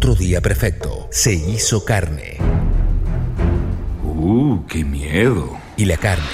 Otro día perfecto. Se hizo carne. ¡Qué miedo! Y la carne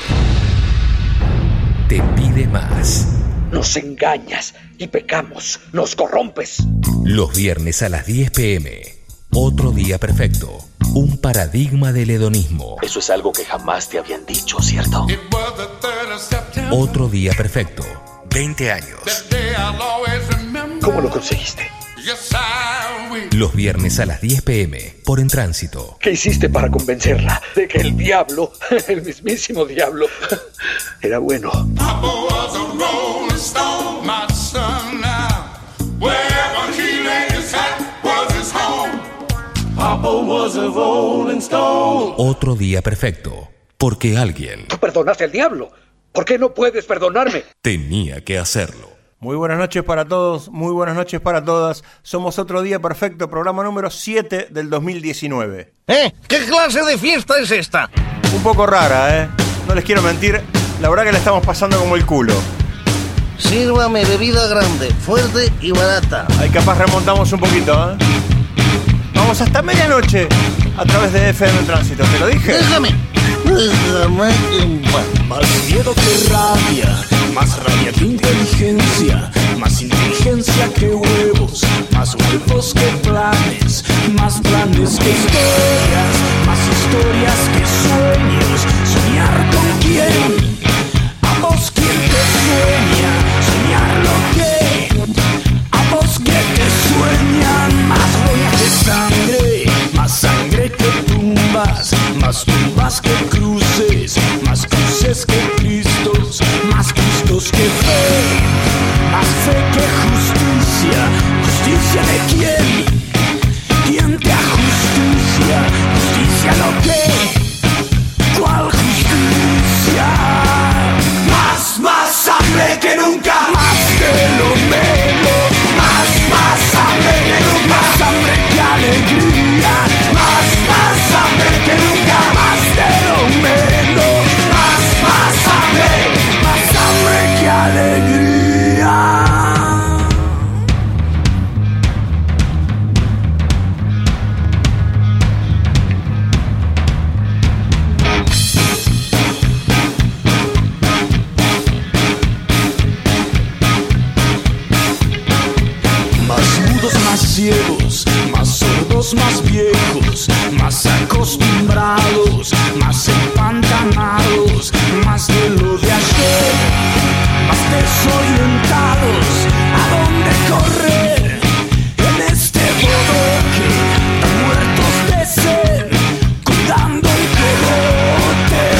te pide más. Nos engañas y pecamos, nos corrompes. Los viernes a las 10 p.m. Otro día perfecto. Un paradigma del hedonismo. Eso es algo que jamás te habían dicho, ¿cierto? Otro día perfecto. 20 años. ¿Cómo lo conseguiste? Los viernes a las 10 p.m. por En Tránsito. ¿Qué hiciste para convencerla de que el diablo, el mismísimo diablo, era bueno? Otro día perfecto. Porque alguien Tú perdonaste al diablo. ¿Por qué no puedes perdonarme? tenía que hacerlo. Muy buenas noches para todos, muy buenas noches para todas. Somos Otro Día Perfecto, programa número 7 del 2019. ¿Qué clase de fiesta es esta? Un poco rara, no les quiero mentir, la verdad que la estamos pasando como el culo. Sírvame bebida grande, fuerte y barata. Ahí capaz remontamos un poquito, Vamos hasta medianoche a través de FM Tránsito, ¿te lo dije? Déjame en paz. Más miedo que rabia, más rabia que inteligencia, más inteligencia que huevos, más huevos que planes, más planes que historias, más historias que sueños. Soñar con quién, a vos quien te sueña, soñar lo que, a vos que te sueñan. Más huella que sangre, más sangre que tumbas, más tumbas que cruces, más cruces que Cristos, más Cristos que fe, más fe que justicia. ¿Justicia de quién? ¿Quién te da justicia? ¿Justicia lo que? ¿Cuál justicia? Más hambre que nunca, más de lo menos, más hambre que nunca, más hambre que alegría, más hambre que nunca, más de lo menos, más hambre que alegría. Más ciegos, más sordos, más viejos, más acostumbrados, más empantanados, más de lo de ayer, más desorientados. ¿A dónde correr en este bodoque? Tan muertos de sed, contando un cogote.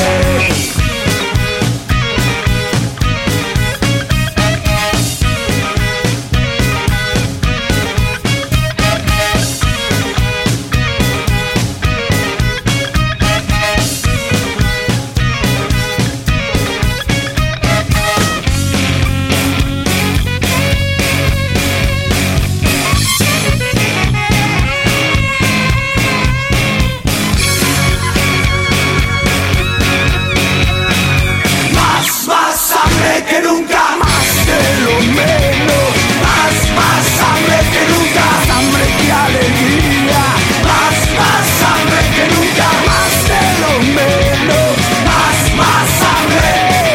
Que nunca, más de lo menos, más hambre que nunca, más hambre que alegría, más hambre que nunca, más de lo menos, más hambre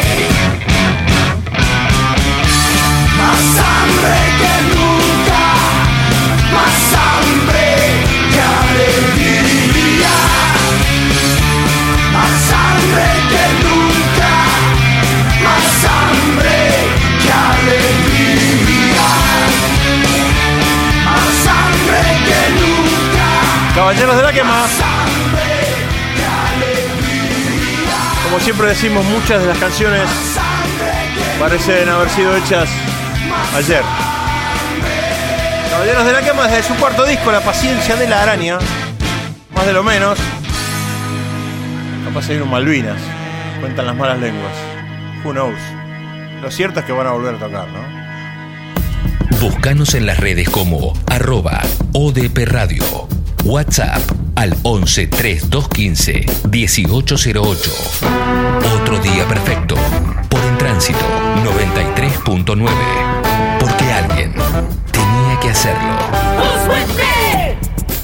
que nunca, más hambre que alegría, más hambre que nunca, más hambre que alegría, más hambre que nunca. Caballeros de la Quema. Más hambre que alegría. Como siempre decimos, muchas de las canciones parecen haber sido hechas ayer. Caballeros de la Quema desde su cuarto disco, La Paciencia de la Araña. Más de lo menos. Capaz hay un Malvinas. Cuentan las malas lenguas. Who knows? Lo cierto es que van a volver a tocar, ¿no? Búscanos en las redes como @ODP Radio. WhatsApp al 11 3215 1808. Otro día perfecto. Por En Tránsito 93.9. Porque alguien tenía que hacerlo.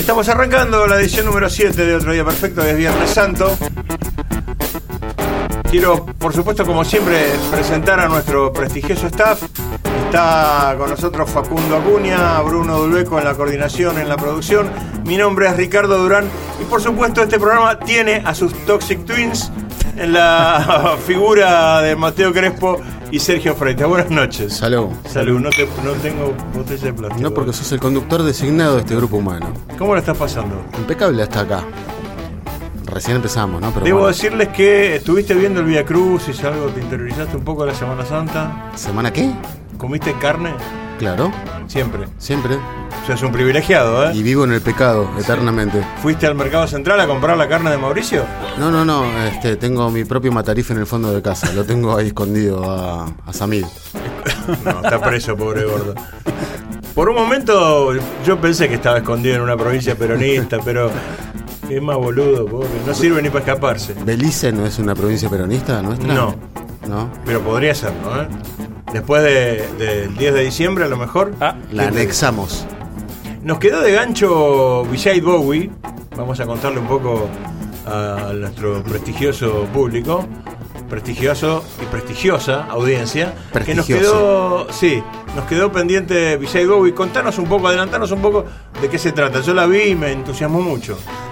Estamos arrancando la edición número 7 de Otro Día Perfecto, es Viernes Santo. Quiero, por supuesto, como siempre, presentar a nuestro prestigioso staff. Está con nosotros Facundo Acuña, Bruno Dulbeco en la coordinación, en la producción. Mi nombre es Ricardo Durán y, por supuesto, este programa tiene a sus Toxic Twins en la figura de Mateo Crespo y Sergio Freitas. Buenas noches. Salud. Salud, no tengo botella de plástico. No, porque sos el conductor designado de este grupo humano. ¿Cómo lo estás pasando? Impecable hasta acá. Recién empezamos, ¿no? Pero debo bueno. decirles que estuviste viendo el Vía Crucis, algo, te interiorizaste un poco de la Semana Santa. ¿Semana qué? ¿Comiste carne? Claro, Siempre. siempre. O sea, es un privilegiado, ¿eh? Y vivo en el pecado, eternamente. ¿Fuiste al Mercado Central a comprar la carne de Mauricio? No, tengo mi propio matarife en el fondo de casa. Lo tengo ahí escondido a Samir. No, está preso, pobre gordo. Por un momento yo pensé que estaba escondido en una provincia peronista, pero es más boludo, pobre. No sirve ni para escaparse. ¿Belice no es una provincia peronista nuestra? No. ¿No? Pero podría serlo, ¿eh? Después del 10 de diciembre, a lo mejor. La anexamos. Nos quedó de gancho Vijay Bowie. Vamos a contarle un poco a nuestro prestigioso público, prestigioso y prestigiosa audiencia, Prestigioso. que nos quedó pendiente Vijay Bowie. Contanos un poco, adelantanos un poco de qué se trata. Yo la vi y me entusiasmó mucho.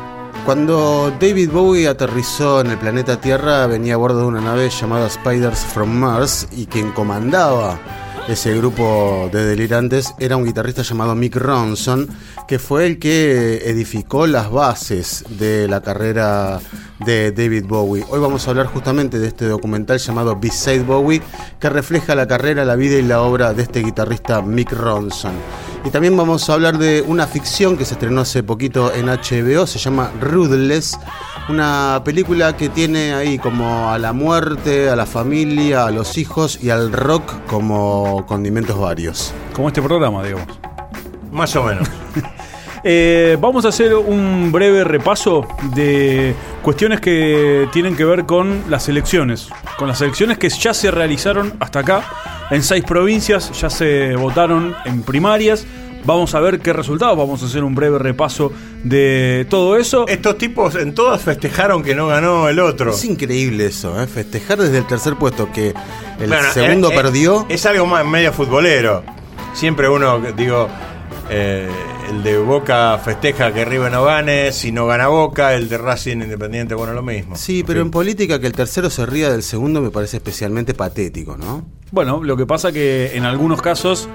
Cuando David Bowie aterrizó en el planeta Tierra, venía a bordo de una nave llamada Spiders from Mars, y quien comandaba ese grupo de delirantes era un guitarrista llamado Mick Ronson, que fue el que edificó las bases de la carrera de David Bowie. Hoy vamos a hablar justamente de este documental llamado Beside Bowie, que refleja la carrera, la vida y la obra de este guitarrista Mick Ronson. Y también vamos a hablar de una ficción que se estrenó hace poquito en HBO, se llama Ruthless, una película que tiene ahí como a la muerte, a la familia, a los hijos y al rock como condimentos varios. Como este programa, digamos. Más o menos. Vamos a hacer un breve repaso de cuestiones que tienen que ver con las elecciones. Con las elecciones que ya se realizaron hasta acá. En 6 provincias ya se votaron en primarias. Vamos a ver qué resultados. Vamos a hacer un breve repaso de todo eso. Estos tipos en todas festejaron que no ganó el otro. Es increíble eso, ¿eh? Festejar desde el tercer puesto que el Bueno, segundo perdió. Es algo más medio futbolero. Siempre uno, digo, el de Boca festeja que River no gane, si no gana Boca, el de Racing Independiente, bueno, lo mismo. Sí, pero en política que el tercero se ría del segundo me parece especialmente patético, ¿no? Bueno, lo que pasa que en algunos casos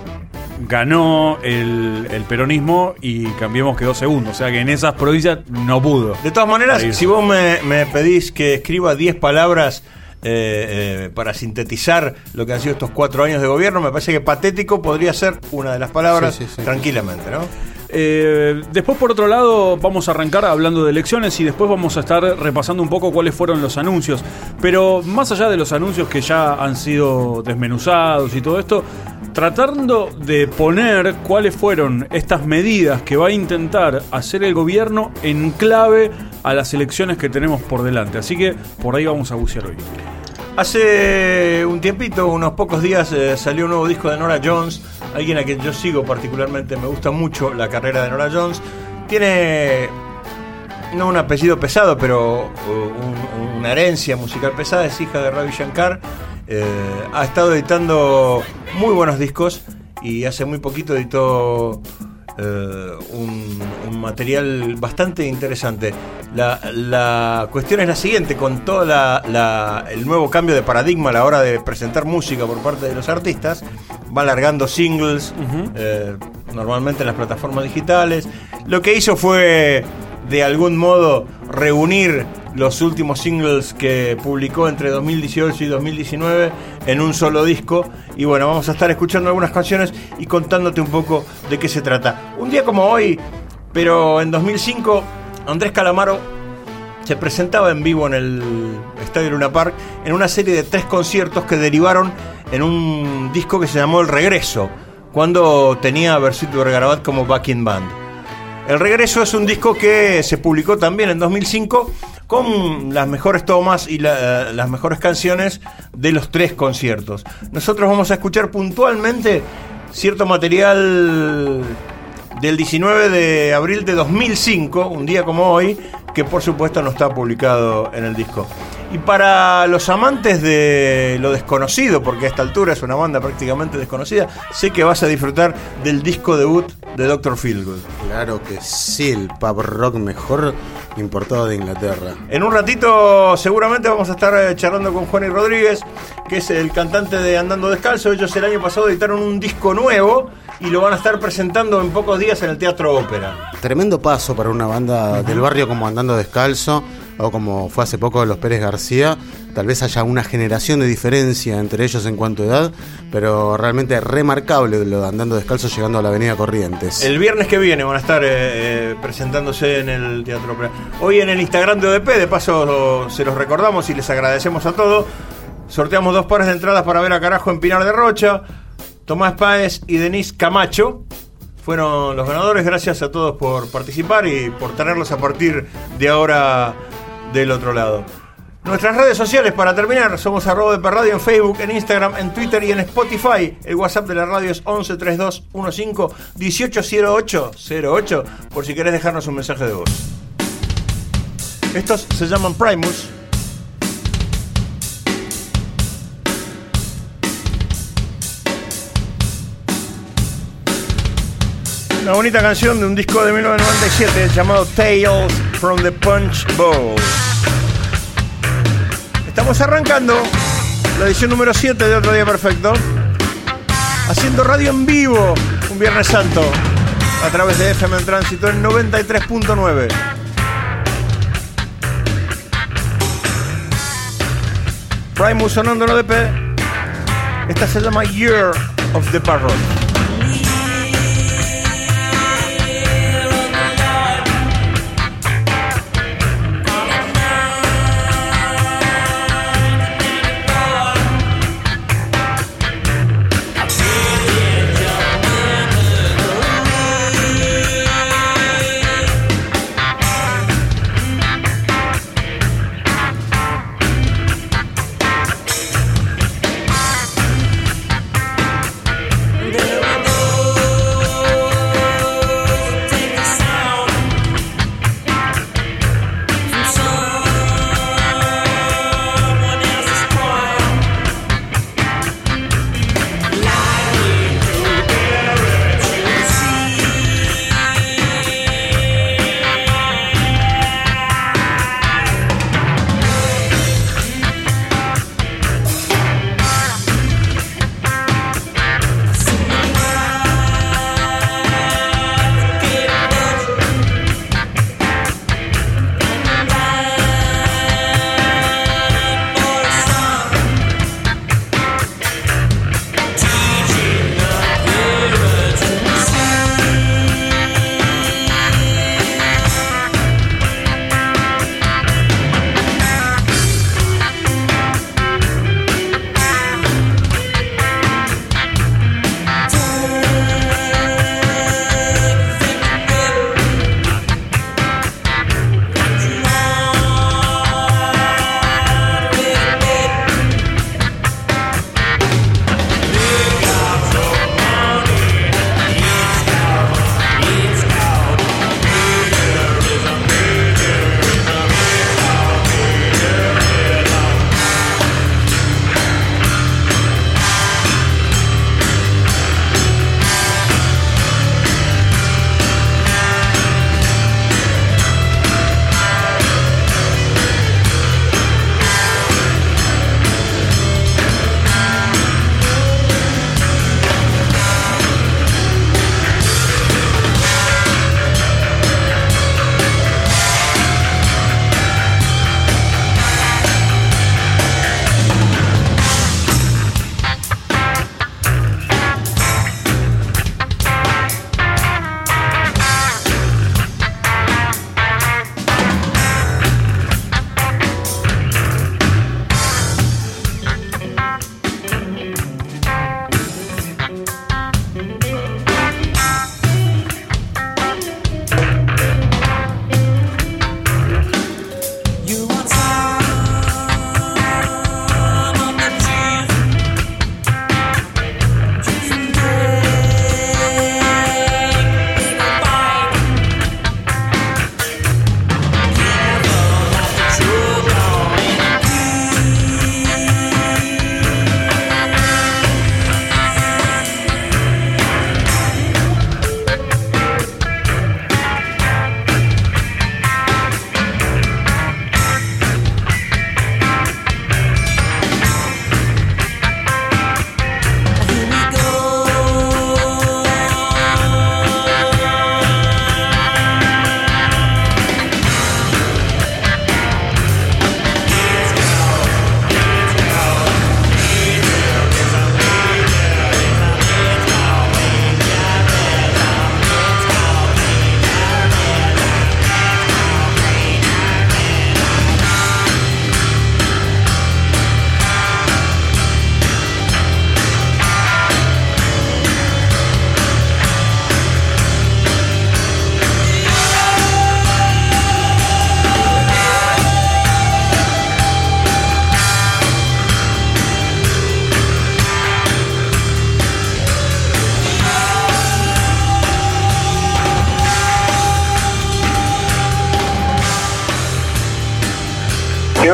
ganó el peronismo y Cambiemos quedó segundo. O sea que en esas provincias no pudo. De todas maneras, si vos me pedís que escriba 10 palabras para sintetizar lo que han sido estos 4 años de gobierno, me parece que patético podría ser una de las palabras, sí. tranquilamente, ¿no? Después, por otro lado, vamos a arrancar hablando de elecciones y después vamos a estar repasando un poco cuáles fueron los anuncios. Pero más allá de los anuncios que ya han sido desmenuzados y todo esto, tratando de poner cuáles fueron estas medidas que va a intentar hacer el gobierno en clave a las elecciones que tenemos por delante. Así que por ahí vamos a bucear hoy. Hace un tiempito, unos pocos días, salió un nuevo disco de Norah Jones, alguien a quien yo sigo particularmente, me gusta mucho la carrera de Norah Jones. Tiene, no un apellido pesado, pero una herencia musical pesada, es hija de Ravi Shankar. Ha estado editando muy buenos discos y hace muy poquito editó un material bastante interesante. La cuestión es la siguiente: con todo el nuevo cambio de paradigma a la hora de presentar música por parte de los artistas, va largando singles, normalmente en las plataformas digitales. Lo que hizo fue, de algún modo, reunir los últimos singles que publicó entre 2018 y 2019 en un solo disco. Y bueno, vamos a estar escuchando algunas canciones y contándote un poco de qué se trata. Un día como hoy, pero en 2005, Andrés Calamaro se presentaba en vivo en el Estadio Luna Park en una serie de 3 conciertos que derivaron en un disco que se llamó El Regreso, cuando tenía a Bersuit Vergarabat como backing band. El Regreso es un disco que se publicó también en 2005 con las mejores tomas y las mejores canciones de los 3 conciertos. Nosotros vamos a escuchar puntualmente cierto material del 19 de abril de 2005, un día como hoy, que por supuesto no está publicado en el disco. Y para los amantes de lo desconocido, porque a esta altura es una banda prácticamente desconocida, sé que vas a disfrutar del disco debut de Dr. Feelgood. Claro que sí, el pub rock mejor importado de Inglaterra. En un ratito seguramente vamos a estar charlando con Juan y Rodríguez, que es el cantante de Andando Descalzo. Ellos el año pasado editaron un disco nuevo y lo van a estar presentando en pocos días en el Teatro Ópera. Tremendo paso para una banda del barrio como Andando Descalzo, o como fue hace poco los Pérez García. Tal vez haya una generación de diferencia entre ellos en cuanto a edad, pero realmente remarcable lo de Andando Descalzo llegando a la Avenida Corrientes. El viernes que viene van a estar presentándose en el Teatro Ópera. Hoy en el Instagram de ODP, de paso se los recordamos y les agradecemos a todos. Sorteamos 2 pares de entradas para ver a Carajo en Pinar de Rocha. Tomás Páez y Denise Camacho fueron los ganadores. Gracias a todos por participar y por tenerlos a partir de ahora del otro lado. Nuestras redes sociales, para terminar, somos @ODP Radio en Facebook, en Instagram, en Twitter y en Spotify. El WhatsApp de la radio es 11 32 15 18 08, por si querés dejarnos un mensaje de voz. Estos se llaman Primus. Una bonita canción de un disco de 1997 llamado Tales from the Punch Bowl. Estamos arrancando la edición número 7 de Otro Día Perfecto, haciendo radio en vivo un Viernes Santo a través de FM en Tránsito en 93.9. Primus sonando en ODP. Esta se llama Year of the Parrot. There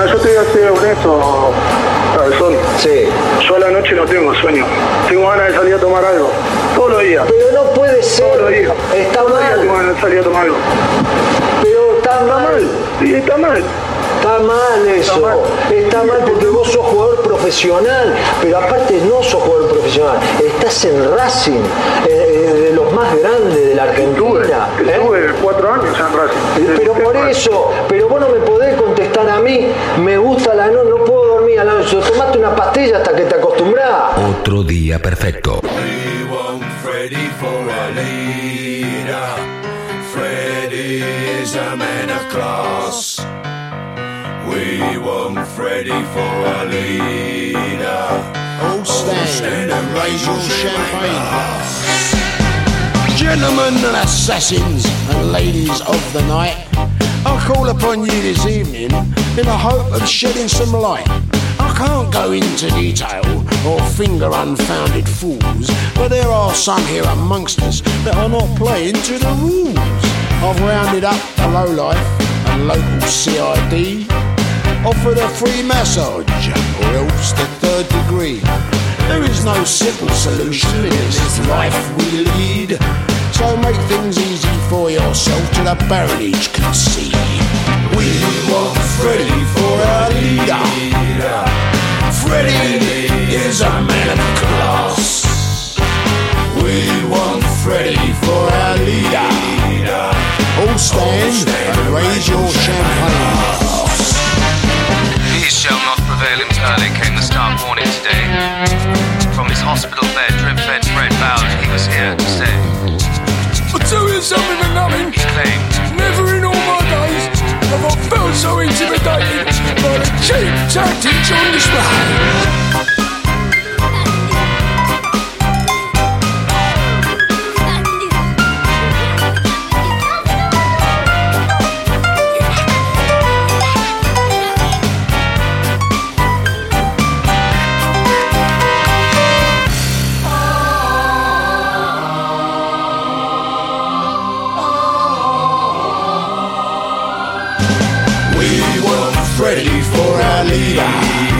Mira, yo te voy a ser honesto, Cabezón. Sí. Yo a la noche no tengo sueño. Tengo ganas de salir a tomar algo. Todos los días. Pero no puede ser. Todos los días. Está Todos los días mal. tengo ganas de salir a tomar algo. Pero está mal. Sí, está mal. Está mal eso. Está mal porque vos sos jugador profesional. Pero aparte no sos jugador profesional. Estás en Racing, de los más grandes de la Argentina. Estuve 4 años en Racing. Pero por eso, pero vos no me podés contestar a mí. Me gusta la noche, no puedo dormir a la noche. Tomate una pastilla hasta que te acostumbrás. Otro día perfecto. We want Freddy for a leader. Freddy is a man of class. We want Freddy for a leader. All stand and raise your champagne glass. Gentlemen and assassins and ladies of the night, I call upon you this evening in the hope of shedding some light. I can't go into detail or finger unfounded fools, but there are some here amongst us that are not playing to the rules. I've rounded up the lowlife and local CID, offered a free massage or else the 3rd degree. There is no simple solution in this life we lead, so make things easy for yourself till the baronage can see. We want Freddy for our leader. Freddy is a man of class. We want Freddy for our leader. All stand and raise your champagne glass. These shall not prevail entirely, came the stark warning today. From his hospital bed, drip-fed Fred vowed he was here to stay. I'll tell you something and nothing. He claimed, never in all my days have I felt so intimidated by the cheap tactics on display. Freddy for our leader.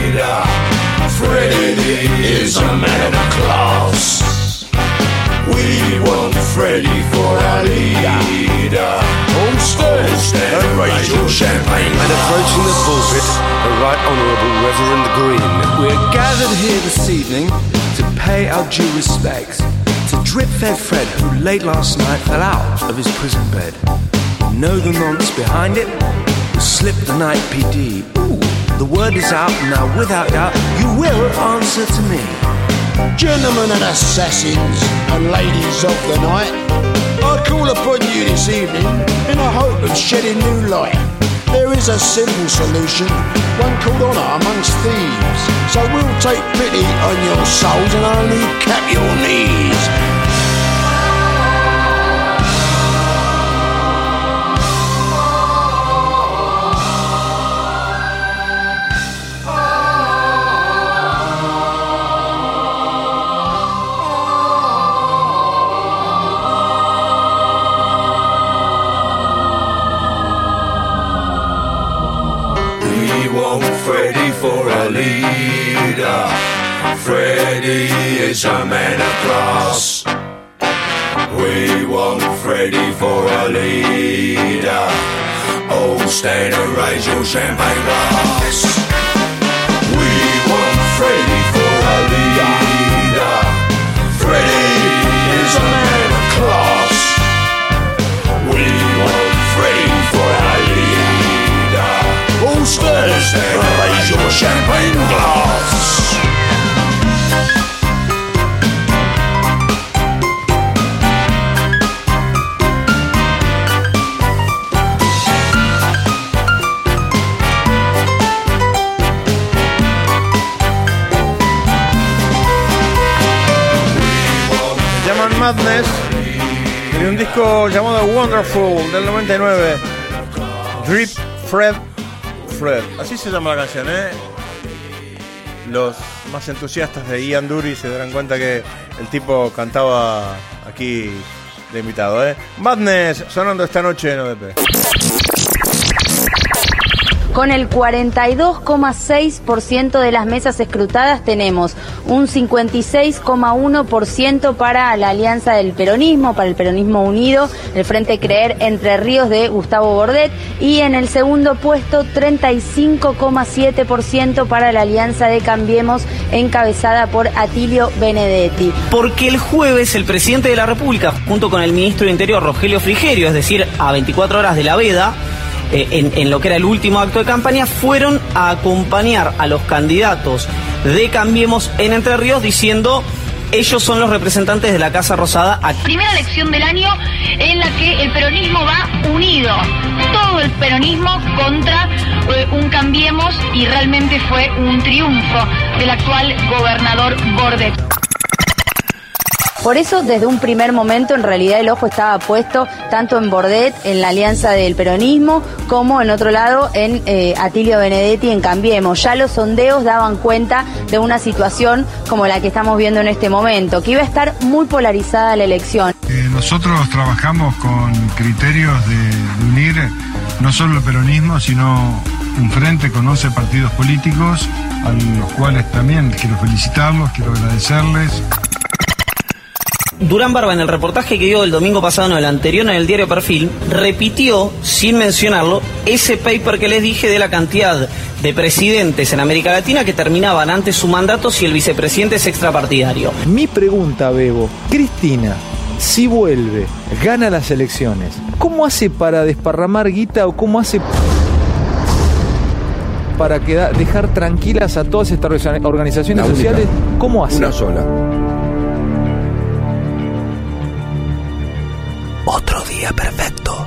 Freddy is a man of class. We want Freddy for our leader. All stand and raise your champagne. And approaching the pulpit, the Right Honourable Reverend Green. We're gathered here this evening to pay our due respects to drip-fed Fred, who late last night fell out of his prison bed. You know the nonce behind it? Slipped the night PD. Ooh, the word is out now, without doubt, you will answer to me. Gentlemen and assassins and ladies of the night, I call upon you this evening in the hope of shedding new light. There is a simple solution, one called honour amongst thieves. So we'll take pity on your souls and only cap your knees. Freddy for a leader. Freddy is a man of class. We want Freddy for a leader. Oh, stand and raise your champagne glass. We want Freddy for a leader. Freddy is a man of class. We want Freddy for a leader. All stand and raise your champagne glass. Madness, de un disco llamado Wonderful del 99. Drip Fred. Así se llama la canción, ¿eh? Los más entusiastas de Ian Dury se darán cuenta que el tipo cantaba aquí de invitado, ¿eh? Madness sonando esta noche en ODP. Con el 42,6% de las mesas escrutadas tenemos un 56,1% para la Alianza del Peronismo, para el Peronismo Unido, el Frente Creer Entre Ríos de Gustavo Bordet, y en el segundo puesto 35,7% para la Alianza de Cambiemos encabezada por Atilio Benedetti. Porque el jueves el presidente de la República, junto con el ministro de Interior Rogelio Frigerio, es decir, a 24 horas de la veda, en lo que era el último acto de campaña, fueron a acompañar a los candidatos de Cambiemos en Entre Ríos diciendo: ellos son los representantes de la Casa Rosada. Primera elección del año en la que el peronismo va unido. Todo el peronismo contra un Cambiemos, y realmente fue un triunfo del actual gobernador Bordet. Por eso, desde un primer momento, en realidad el ojo estaba puesto tanto en Bordet, en la Alianza del Peronismo, como en otro lado en Atilio Benedetti en Cambiemos. Ya los sondeos daban cuenta de una situación como la que estamos viendo en este momento, que iba a estar muy polarizada la elección. Nosotros trabajamos con criterios de unir no solo el peronismo, sino un frente con 11 partidos políticos, a los cuales también quiero felicitarlos, quiero agradecerles. Durán Barba, en el reportaje que dio el domingo pasado, no, el anterior, en el diario Perfil, repitió, sin mencionarlo, ese paper que les dije de la cantidad de presidentes en América Latina que terminaban antes su mandato si el vicepresidente es extrapartidario. Mi pregunta, Bebo, Cristina, si vuelve, gana las elecciones, ¿cómo hace para desparramar guita o cómo hace para dejar tranquilas a todas estas organizaciones sociales? ¿Cómo hace? Una sola. Otro día perfecto.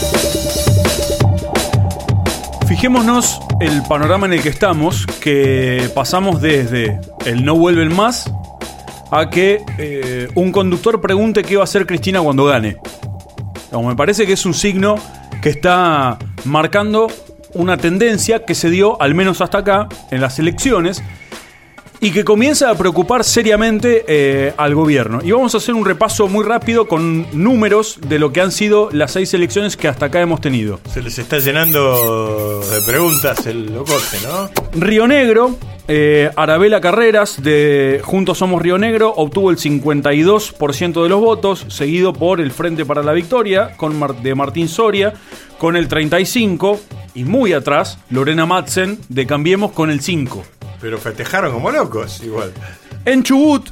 Fijémonos el panorama en el que estamos, que pasamos desde el no vuelven más a que un conductor pregunte qué va a hacer Cristina cuando gane. Me parece que es un signo que está marcando una tendencia que se dio, al menos hasta acá, en las elecciones, y que comienza a preocupar seriamente al gobierno. Y vamos a hacer un repaso muy rápido con números de lo que han sido las 6 elecciones que hasta acá hemos tenido. Se les está llenando de preguntas el locote, ¿no? Río Negro, Arabela Carreras de Juntos Somos Río Negro obtuvo el 52% de los votos, seguido por el Frente para la Victoria de Martín Soria con el 35%, y muy atrás Lorena Madsen de Cambiemos con el 5%. Pero festejaron como locos, igual. En Chubut,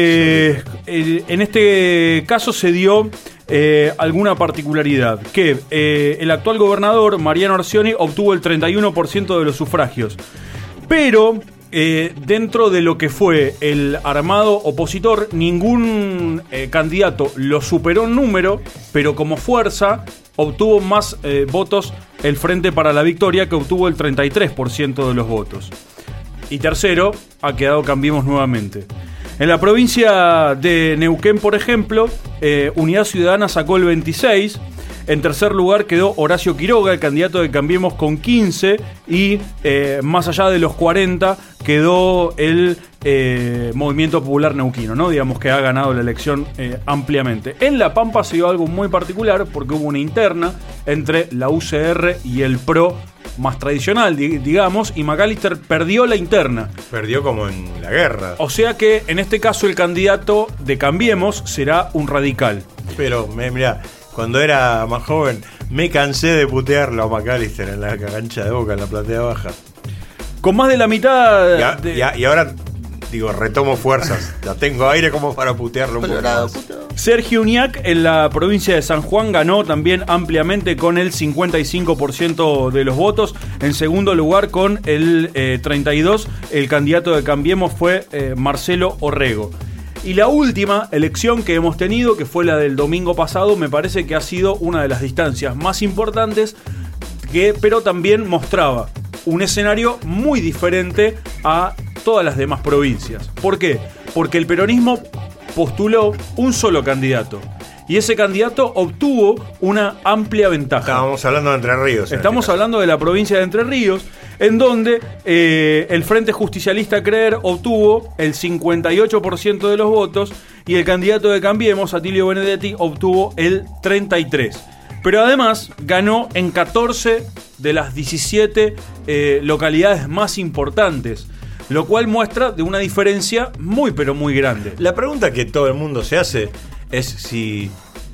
en este caso se dio alguna particularidad, que el actual gobernador, Mariano Arcioni, obtuvo el 31% de los sufragios. Pero dentro de lo que fue el armado opositor, ningún candidato lo superó en número, pero como fuerza obtuvo más votos el Frente para la Victoria, que obtuvo el 33% de los votos. Y tercero, ha quedado Cambiemos nuevamente. En la provincia de Neuquén, por ejemplo, Unidad Ciudadana sacó el 26%. En tercer lugar quedó Horacio Quiroga, el candidato de Cambiemos, con 15%. Y más allá de los 40% quedó el Movimiento Popular Neuquino, ¿no? Digamos que ha ganado la elección ampliamente. En La Pampa se dio algo muy particular porque hubo una interna entre la UCR y el PRO más tradicional, digamos, y McAllister perdió la interna. Perdió como en la guerra. O sea que en este caso el candidato de Cambiemos será un radical. Pero, mirá, cuando era más joven me cansé de putearlo a McAllister en la cancha de Boca, en la platea baja. Con más de la mitad... Y ahora, digo, retomo fuerzas. Ya tengo aire como para putearlo un poco más. Sergio Uñac en la provincia de San Juan ganó también ampliamente con el 55% de los votos. En segundo lugar, con el 32%, el candidato de Cambiemos fue Marcelo Orrego. Y la última elección que hemos tenido, que fue la del domingo pasado, me parece que ha sido una de las distancias más importantes, pero también mostraba un escenario muy diferente a todas las demás provincias. ¿Por qué? Porque el peronismo postuló un solo candidato y ese candidato obtuvo una amplia ventaja. Estábamos hablando de Entre Ríos. Estamos hablando de la provincia de Entre Ríos, en donde el Frente Justicialista Creer obtuvo el 58% de los votos y el candidato de Cambiemos, Atilio Benedetti, obtuvo el 33%. Pero además ganó en 14 de las 17 localidades más importantes, lo cual muestra de una diferencia muy pero muy grande. La pregunta que todo el mundo se hace es si...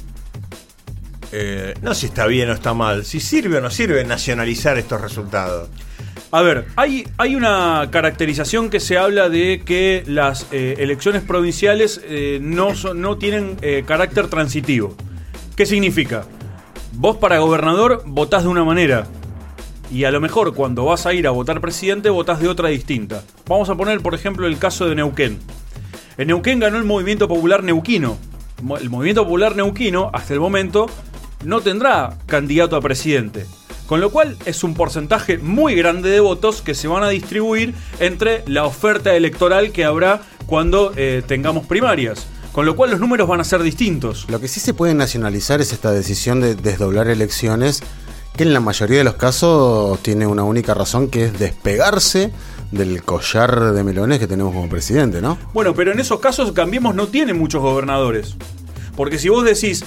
no si está bien o está mal, si sirve o no sirve nacionalizar estos resultados. A ver, hay una caracterización que se habla de que las elecciones provinciales no tienen carácter transitivo. ¿Qué significa? Vos para gobernador votás de una manera y a lo mejor cuando vas a ir a votar presidente votás de otra distinta. Vamos a poner por ejemplo el caso de Neuquén. En Neuquén ganó el Movimiento Popular Neuquino. El Movimiento Popular Neuquino hasta el momento no tendrá candidato a presidente. Con lo cual es un porcentaje muy grande de votos que se van a distribuir entre la oferta electoral que habrá cuando tengamos primarias. Con lo cual los números van a ser distintos. Lo que sí se puede nacionalizar es esta decisión de desdoblar elecciones, que en la mayoría de los casos tiene una única razón, que es despegarse del collar de melones que tenemos como presidente, ¿no? Bueno, pero en esos casos Cambiemos no tiene muchos gobernadores. Porque si vos decís,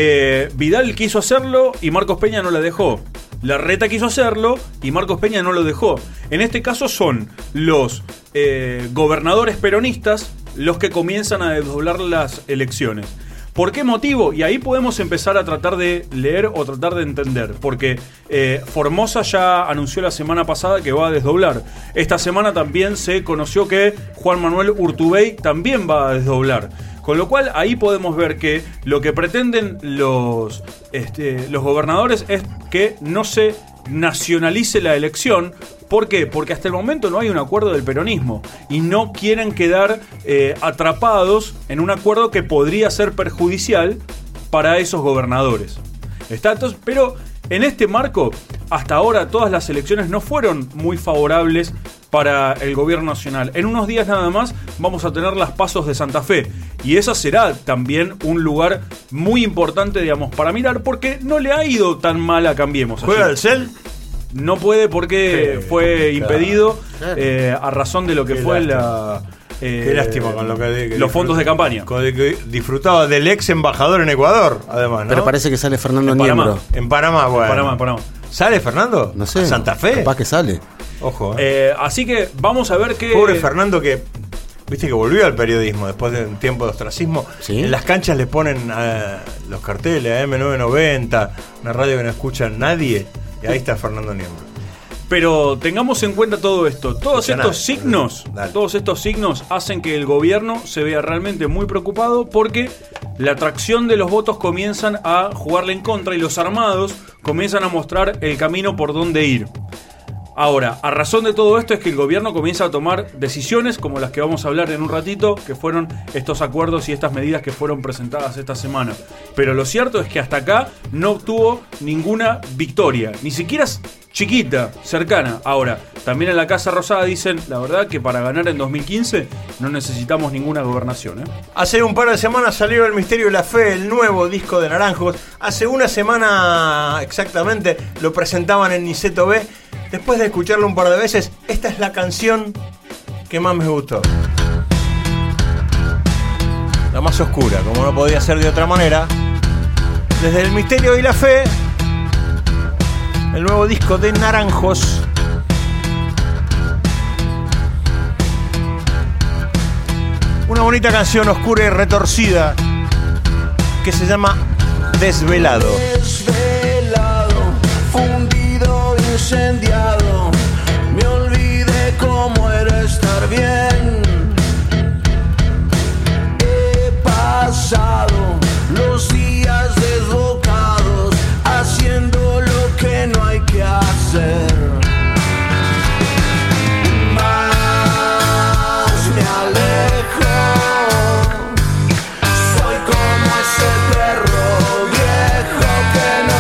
Vidal quiso hacerlo y Marcos Peña no la dejó. Larreta quiso hacerlo y Marcos Peña no lo dejó. En este caso son los gobernadores peronistas los que comienzan a desdoblar las elecciones. ¿Por qué motivo? Y ahí podemos empezar a tratar de leer o tratar de entender. Porque Formosa ya anunció la semana pasada que va a desdoblar. Esta semana también se conoció que Juan Manuel Urtubey también va a desdoblar. Con lo cual ahí podemos ver que lo que pretenden los gobernadores es que no se nacionalice la elección. ¿Por qué? Porque hasta el momento no hay un acuerdo del peronismo y no quieren quedar atrapados en un acuerdo que podría ser perjudicial para esos gobernadores. Entonces, pero en este marco, hasta ahora todas las elecciones no fueron muy favorables para el gobierno nacional. En unos días nada más vamos a tener las PASOs de Santa Fe y esa será también un lugar muy importante, digamos, para mirar, porque no le ha ido tan mal a Cambiemos. ¿Juega el CEL? No puede porque fue impedido a razón de lo que fue qué lástima con lo que los fondos de campaña. Con el que disfrutaba del ex embajador en Ecuador, además, ¿no? Pero parece que sale Fernando Niembro. En Panamá, bueno. En Panamá. ¿Sale Fernando? No sé. ¿A Santa Fe? Capaz que sale. Ojo. Así que vamos a ver qué... Pobre Fernando que... Viste que volvió al periodismo después de un tiempo de ostracismo. ¿Sí? En las canchas le ponen los carteles a M990, una radio que no escucha nadie. Y ahí está Fernando Niembro. Pero tengamos en cuenta todo esto. Todos estos signos hacen que el gobierno se vea realmente muy preocupado, porque la atracción de los votos comienzan a jugarle en contra y los armados comienzan a mostrar el camino por donde ir. Ahora, a razón de todo esto es que el gobierno comienza a tomar decisiones como las que vamos a hablar en un ratito, que fueron estos acuerdos y estas medidas que fueron presentadas esta semana. Pero lo cierto es que hasta acá no obtuvo ninguna victoria, ni siquiera chiquita, cercana. Ahora, también en la Casa Rosada dicen, la verdad, que para ganar en 2015 no necesitamos ninguna gobernación, ¿eh? Hace un par de semanas salió El Misterio y la Fe, el nuevo disco de Naranjos. Hace una semana exactamente lo presentaban en Niceto B. Después de escucharlo un par de veces, esta es la canción que más me gustó. La más oscura, como no podía ser de otra manera. Desde El Misterio y la Fe, el nuevo disco de Naranjos. Una bonita canción oscura y retorcida que se llama Desvelado. Desvelado, fundido, incendiado, me olvidé cómo era estar bien. He pasado los días desbocados haciendo lo que no hay que hacer. Más me alejo, soy como ese perro viejo que no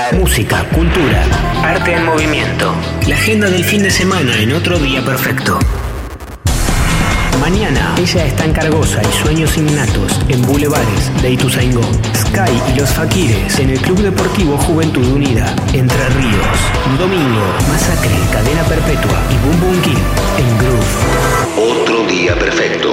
música, cultura, arte en movimiento. La agenda del fin de semana en Otro Día Perfecto. Mañana, Ella es tan cargosa y Sueños innatos en Bulevares de Ituzaingó. Sky y los Faquires en el Club Deportivo Juventud Unida, Entre Ríos. Domingo, Masacre, Cadena Perpetua y Boom Boom Kid en Groove. Otro Día Perfecto.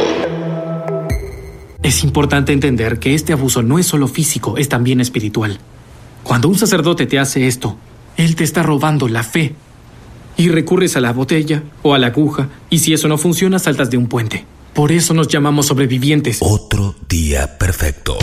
Es importante entender que este abuso no es solo físico, es también espiritual. Cuando un sacerdote te hace esto, él te está robando la fe. Y recurres a la botella o a la aguja, y si eso no funciona, saltas de un puente. Por eso nos llamamos sobrevivientes. Otro Día Perfecto.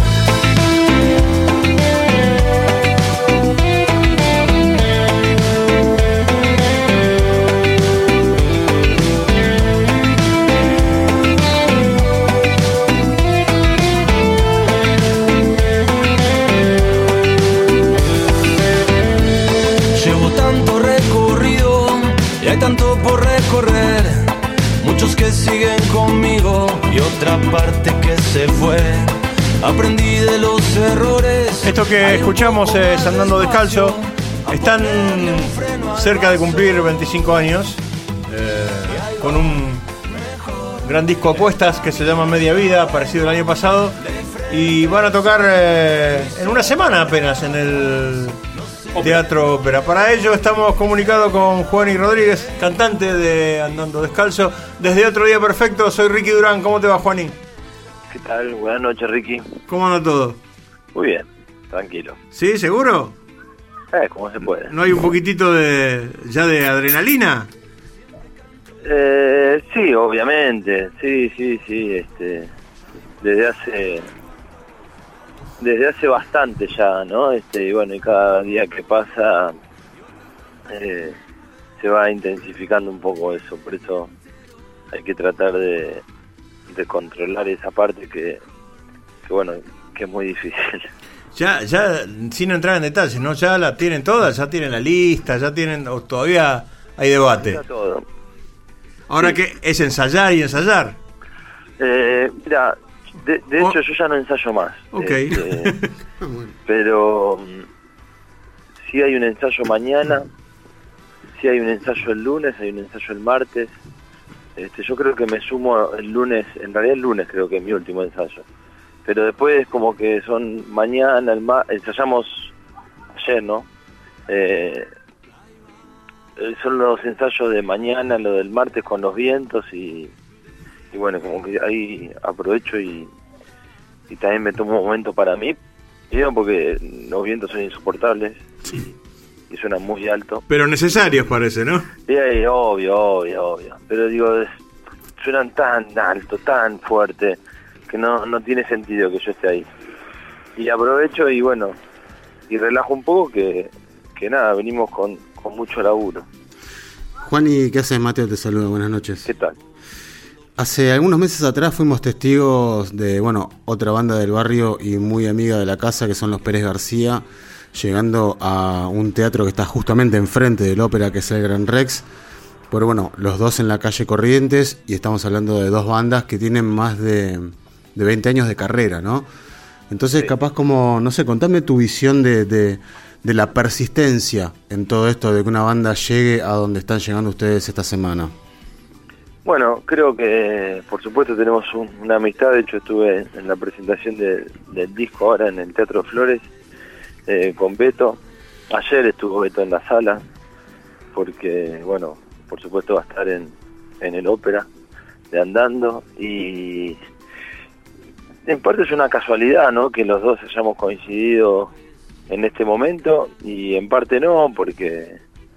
Tanto por recorrer, muchos que siguen conmigo y otra parte que se fue. Aprendí de los errores. Esto que escuchamos es Andando Descalzo. Están cerca de cumplir 25 años con un gran disco apuestas que se llama Media Vida, aparecido el año pasado, y van a tocar en una semana apenas en el Teatro Ópera. Para ello estamos comunicados con Juani Rodríguez, cantante de Andando Descalzo. Desde Otro Día Perfecto, soy Ricky Durán. ¿Cómo te va, Juani? ¿Qué tal? Buenas noches, Ricky. ¿Cómo anda todo? Muy bien, tranquilo. ¿Sí? ¿Seguro? ¿Cómo se puede? ¿No hay un poquitito de adrenalina? Sí, obviamente. Sí. Desde hace bastante ya, ¿no? Y bueno, y cada día que pasa se va intensificando un poco eso. Por eso hay que tratar de controlar esa parte que bueno, que es muy difícil. Ya, sin entrar en detalles, ¿no? Ya la tienen todas, ya tienen la lista, ya tienen, o todavía hay debate. Está todo. Ahora sí. ¿Qué es ensayar y ensayar? Mira, de hecho yo ya no ensayo más. Ok. Pero sí hay un ensayo mañana, sí hay un ensayo el lunes, hay un ensayo el martes. Yo creo que me sumo el lunes, en realidad el lunes creo que es mi último ensayo. Pero después como que son mañana, ensayamos ayer, ¿no? Son los ensayos de mañana, lo del martes con los vientos y bueno, como que ahí aprovecho y también me tomo un momento para mí, digo, porque los vientos son insoportables y suenan muy alto. Pero necesarios parece, ¿no? Sí, obvio. Pero digo, suenan tan alto, tan fuerte, que no tiene sentido que yo esté ahí. Y aprovecho y bueno, y relajo un poco que nada, venimos con mucho laburo. Juani, ¿qué haces? Mateo te saluda, buenas noches. ¿Qué tal? Hace algunos meses atrás fuimos testigos de, bueno, otra banda del barrio y muy amiga de la casa, que son los Pérez García, llegando a un teatro que está justamente enfrente del Ópera, que es el Gran Rex. Pero bueno, los dos en la calle Corrientes, y estamos hablando de dos bandas que tienen más de 20 años de carrera, ¿no? Entonces, sí. Capaz como, no sé, contame tu visión de la persistencia en todo esto, de que una banda llegue a donde están llegando ustedes esta semana. Bueno, creo que por supuesto tenemos una amistad. De hecho estuve en la presentación del disco ahora en el Teatro Flores con Beto. Ayer estuvo Beto en la sala porque, bueno, por supuesto va a estar en el Ópera de Andando, y en parte es una casualidad, ¿no?, que los dos hayamos coincidido en este momento, y en parte no, porque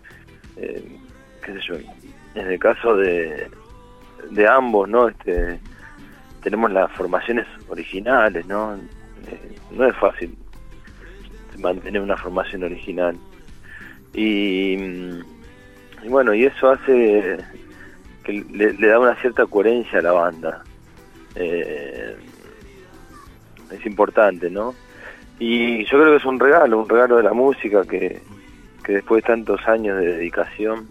qué sé yo, en el caso de ambos, ¿no? Tenemos las formaciones originales, ¿no? No es fácil mantener una formación original. Y bueno, y eso hace que le da una cierta coherencia a la banda. Es importante, ¿no? Y yo creo que es un regalo de la música que después de tantos años de dedicación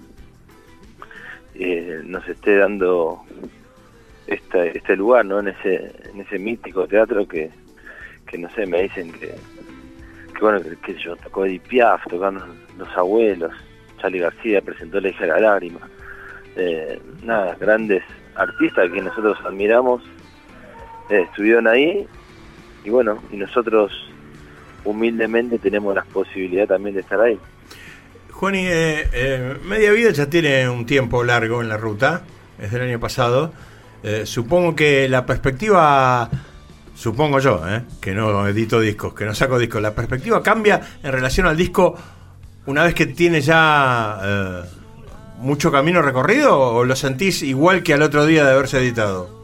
nos esté dando este lugar, ¿no? En ese mítico teatro que no sé, me dicen que bueno, qué sé yo, tocó Edith Piaf, tocaron Los Abuelos, Charly García presentó La Hija de la Lágrima. Nada, grandes artistas que nosotros admiramos estuvieron ahí, y bueno, y nosotros humildemente tenemos la posibilidad también de estar ahí. Juani, Media Vida ya tiene un tiempo largo en la ruta, es del año pasado. Supongo que la perspectiva, supongo yo, que no edito discos, que no saco discos, la perspectiva cambia en relación al disco una vez que tiene ya mucho camino recorrido, o lo sentís igual que al otro día de haberse editado?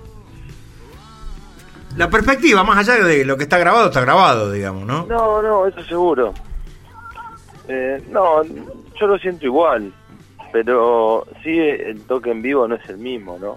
La perspectiva, más allá de lo que está grabado, digamos, ¿no? No, eso seguro. No, yo lo siento igual, pero sí el toque en vivo no es el mismo, ¿no?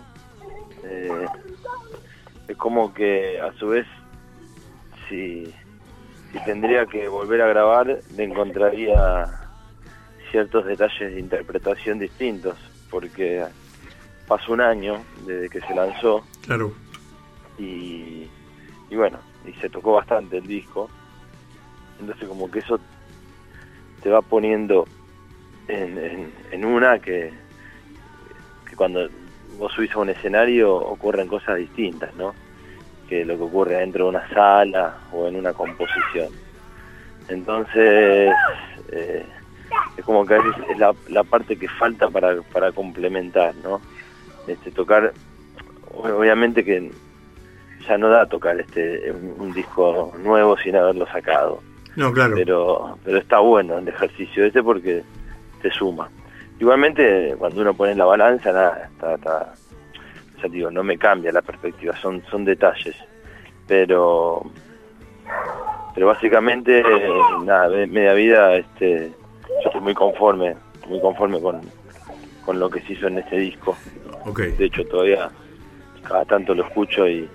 Es como que a su vez, si tendría que volver a grabar, le encontraría ciertos detalles de interpretación distintos, porque pasó un año desde que se lanzó. Claro. Y bueno, y se tocó bastante el disco, entonces como que eso te va poniendo en una que cuando vos subís a un escenario ocurren cosas distintas, ¿no? Que lo que ocurre dentro de una sala o en una composición. Entonces es como que a veces es la parte que falta para complementar, ¿no? Tocar, obviamente que ya no da tocar un disco nuevo sin haberlo sacado. No, claro. Pero está bueno el ejercicio porque te suma. Igualmente, cuando uno pone en la balanza, nada, está ya digo, no me cambia la perspectiva, son detalles. Pero básicamente, nada, Media Vida, yo estoy muy conforme con lo que se hizo en este disco. Okay. De hecho, todavía cada tanto lo escucho y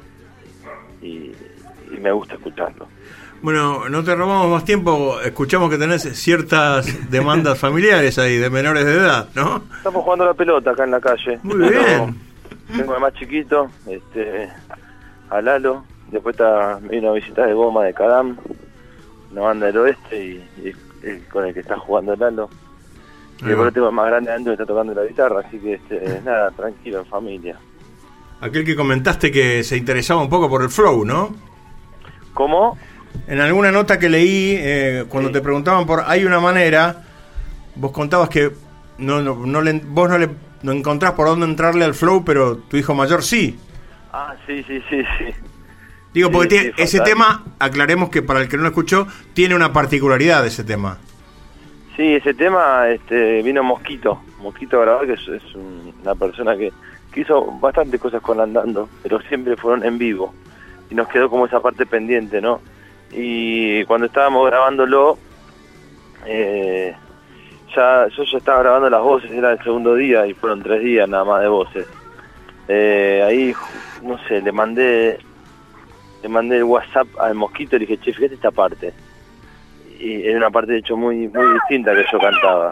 me gusta escucharlo. Bueno, no te robamos más tiempo. Escuchamos que tenés ciertas demandas familiares ahí, de menores de edad, ¿no? Estamos jugando la pelota acá en la calle. Muy bien. Tengo al más chiquito, a Lalo. Después me vino a visitar de Goma de Cadam, una banda del oeste, y con el que está jugando Lalo. Y después tengo el más grande adentro que está tocando la guitarra, así que nada, tranquilo, en familia. Aquel que comentaste que se interesaba un poco por el flow, ¿no? ¿Cómo? En alguna nota que leí, cuando te preguntaban por Hay una manera, vos contabas que vos no encontrás por dónde entrarle al flow, pero tu hijo mayor sí. Ah, sí. Digo, porque sí, ese tema, aclaremos que para el que no lo escuchó, tiene una particularidad ese tema. Sí, ese tema vino Mosquito a grabar, que es una persona que hizo bastantes cosas con Andando, pero siempre fueron en vivo, y nos quedó como esa parte pendiente, ¿no? Y cuando estábamos grabándolo, yo ya estaba grabando las voces, era el segundo día, y fueron 3 días nada más de voces. Ahí, no sé, le mandé el WhatsApp al Mosquito y le dije, che, fíjate esta parte. Y era una parte de hecho muy distinta que yo cantaba.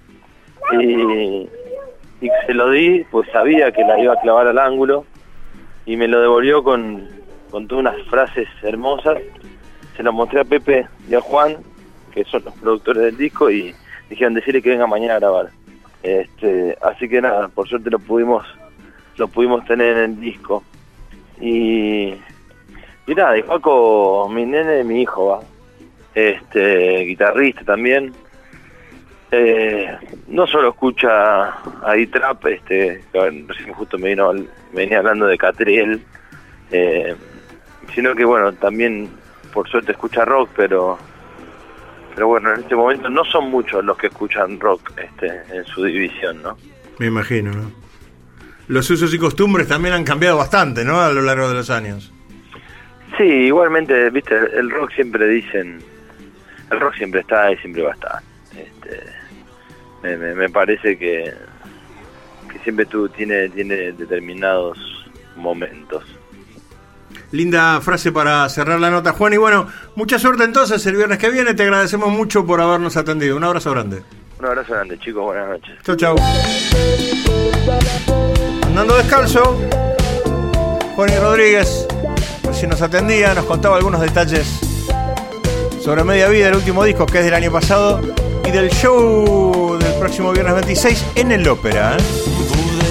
Y se lo di, pues sabía que la iba a clavar al ángulo, y me lo devolvió con todas unas frases hermosas. Se lo mostré a Pepe y a Juan, que son los productores del disco, y dijeron decirle que venga mañana a grabar. Así que nada, por suerte lo pudimos tener en el disco. Y nada, y Paco, mi nene, mi hijo, va. Guitarrista también. No solo escucha ahí trap, que recién justo me venía hablando de Catriel, sino que bueno, también por suerte escucha rock, pero bueno, en este momento no son muchos los que escuchan rock en su división, ¿no? Me imagino, ¿no? Los usos y costumbres también han cambiado bastante, ¿no? A lo largo de los años. Sí, igualmente, viste, el rock siempre está y siempre va a estar. Me parece que siempre tiene determinados momentos. Linda frase para cerrar la nota, Juan. Y bueno, mucha suerte entonces el viernes que viene. Te agradecemos mucho por habernos atendido. Un abrazo grande. Un abrazo grande, chicos. Buenas noches. Chau. Andando descalzo, Juan Rodríguez, por si nos atendía, nos contaba algunos detalles sobre Media Vida, el último disco que es del año pasado, y del show del próximo viernes 26 en el Ópera. Pude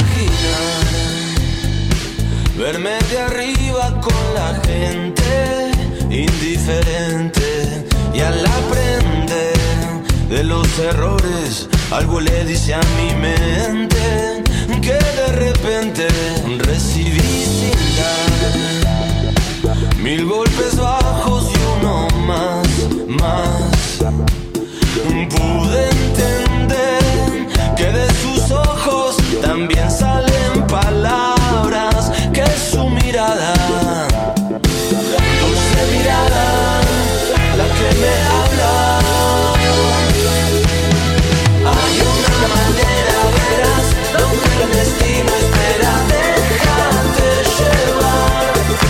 imaginar verme de arriba con la gente indiferente, y al aprender de los errores algo le dice a mi mente que de repente recibí sin dar 1000 golpes bajos y uno más. Pude entender que de sus ojos también salen palabras, que su mirada, dulce mirada, la que me habla. Hay una manera, verás, donde el destino espera, déjate llevar.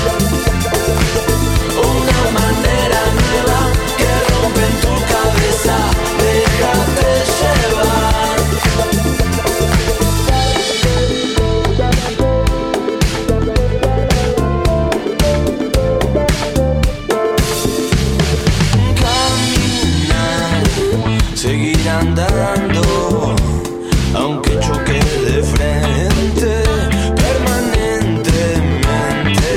Una manera nueva que rompe en tu cabeza, déjate llevar. Caminar, seguir andando, aunque choque de frente permanentemente.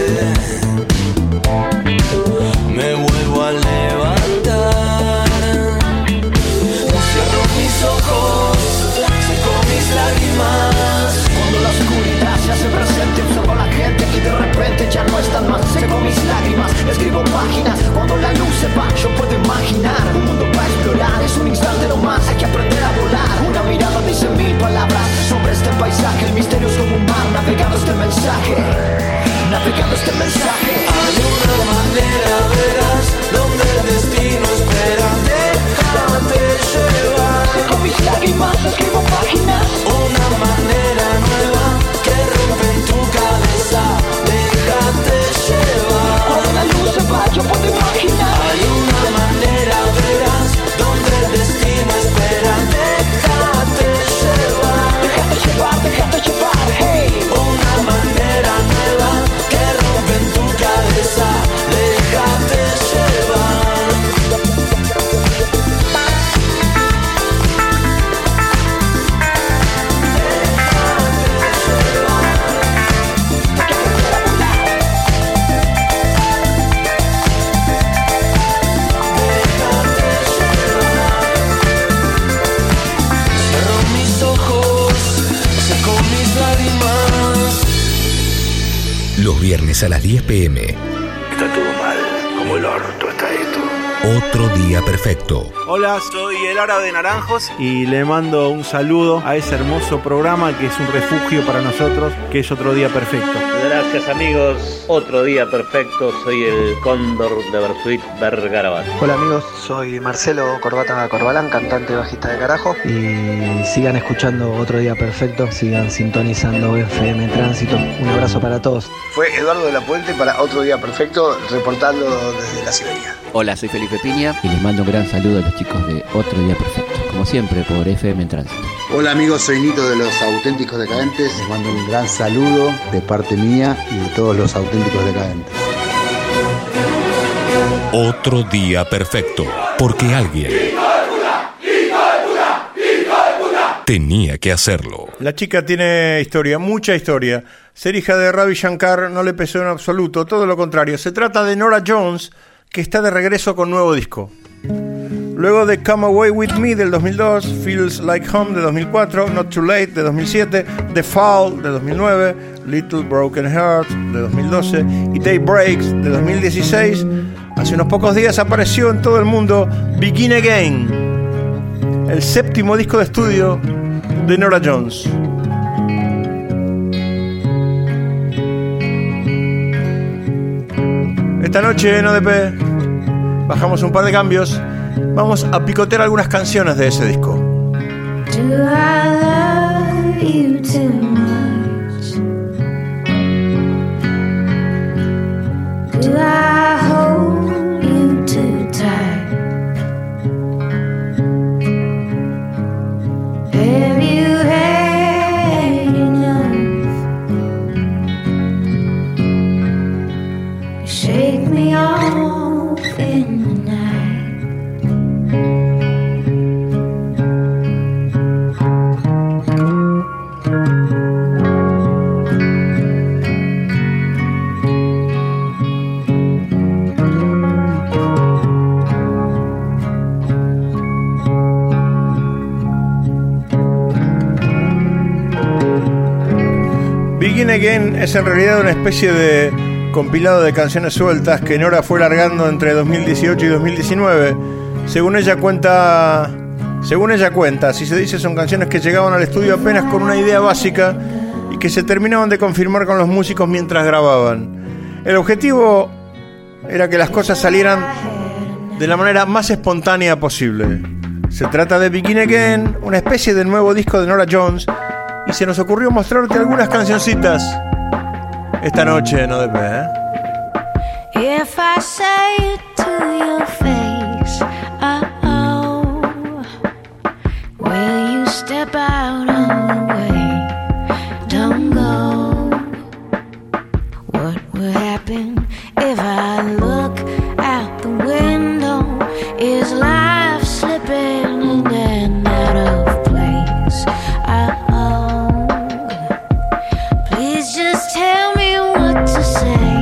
Me vuelvo a levantar, cierro mis ojos, seco mis lágrimas. Cuando la oscuridad se hace presente, observo a la gente y de repente ya no están más. Seco mis lágrimas, escribo páginas. Cuando la luz se va, yo puedo imaginar un mundo para explorar. Es un instante no más, hay que aprender a volar. Una mirada dice 1000 palabras sobre este paisaje. El misterio es como un mar, navegando este mensaje. Navegando este mensaje. Hay una manera, verás, donde el destino espera, déjate llevar. Seco mis lágrimas, escribo páginas. Una manera nueva que rompe en tu cabeza, déjate llevar. Cuando la luz se va, yo puedo imaginar. Hay una manera, verás, donde el destino espera, déjate llevar. Déjate llevar, déjate llevar, hey. Una manera nueva que rompe en tu cabeza, déjate llevar. Cerro mis ojos, seco mis lágrimas. Los viernes a las 10 p.m. Está todo mal, como el orto está esto. Otro día perfecto. Hola, soy el Ara de Naranjos y le mando un saludo a ese hermoso programa que es un refugio para nosotros, que es Otro Día Perfecto. Gracias amigos, Otro Día Perfecto, soy el Cóndor de Bersuit Bergarabat. Hola amigos, soy Marcelo Corbata Corbalán, cantante y bajista de Carajo, y sigan escuchando Otro Día Perfecto, sigan sintonizando FM Tránsito. Un abrazo para todos. Fue Eduardo de la Puente para Otro Día Perfecto, reportando desde la Siberia. Hola, soy Felipe Piña y les mando un gran saludo a los chicos de Otro Día Perfecto, como siempre por FM Tránsito. Hola amigos, soy Nito de los Auténticos Decadentes. Les mando un gran saludo de parte mía y de todos los Auténticos Decadentes. Otro día perfecto, porque alguien tenía que hacerlo. La chica tiene historia, mucha historia. Ser hija de Ravi Shankar no le pesó en absoluto, todo lo contrario. Se trata de Norah Jones, que está de regreso con nuevo disco. Luego de Come Away With Me del 2002, Feels Like Home de 2004, Not Too Late de 2007, The Fall de 2009, Little Broken Heart de 2012 y Day Breaks de 2016, hace unos pocos días apareció en todo el mundo Begin Again, el séptimo disco de estudio de Norah Jones. Esta noche en ODP bajamos un par de cambios. Vamos a picotear algunas canciones de ese disco. Do I love you too much? Do I hold you too tight? Have you had enough? Shake me off in the night. Begin Again es en realidad una especie de compilado de canciones sueltas que Nora fue largando entre 2018 y 2019. Según ella cuenta, así se dice, son canciones que llegaban al estudio apenas con una idea básica y que se terminaban de confirmar con los músicos mientras grababan. El objetivo era que las cosas salieran de la manera más espontánea posible. Se trata de Begin Again, una especie de nuevo disco de Norah Jones, y se nos ocurrió mostrarte algunas cancioncitas esta noche en ODP, ¿eh? If I say it to your face, oh, will you step out of the way? Don't go. What will happen if I look out the window? Is life slipping in and out of place? Oh, please just tell me what to say.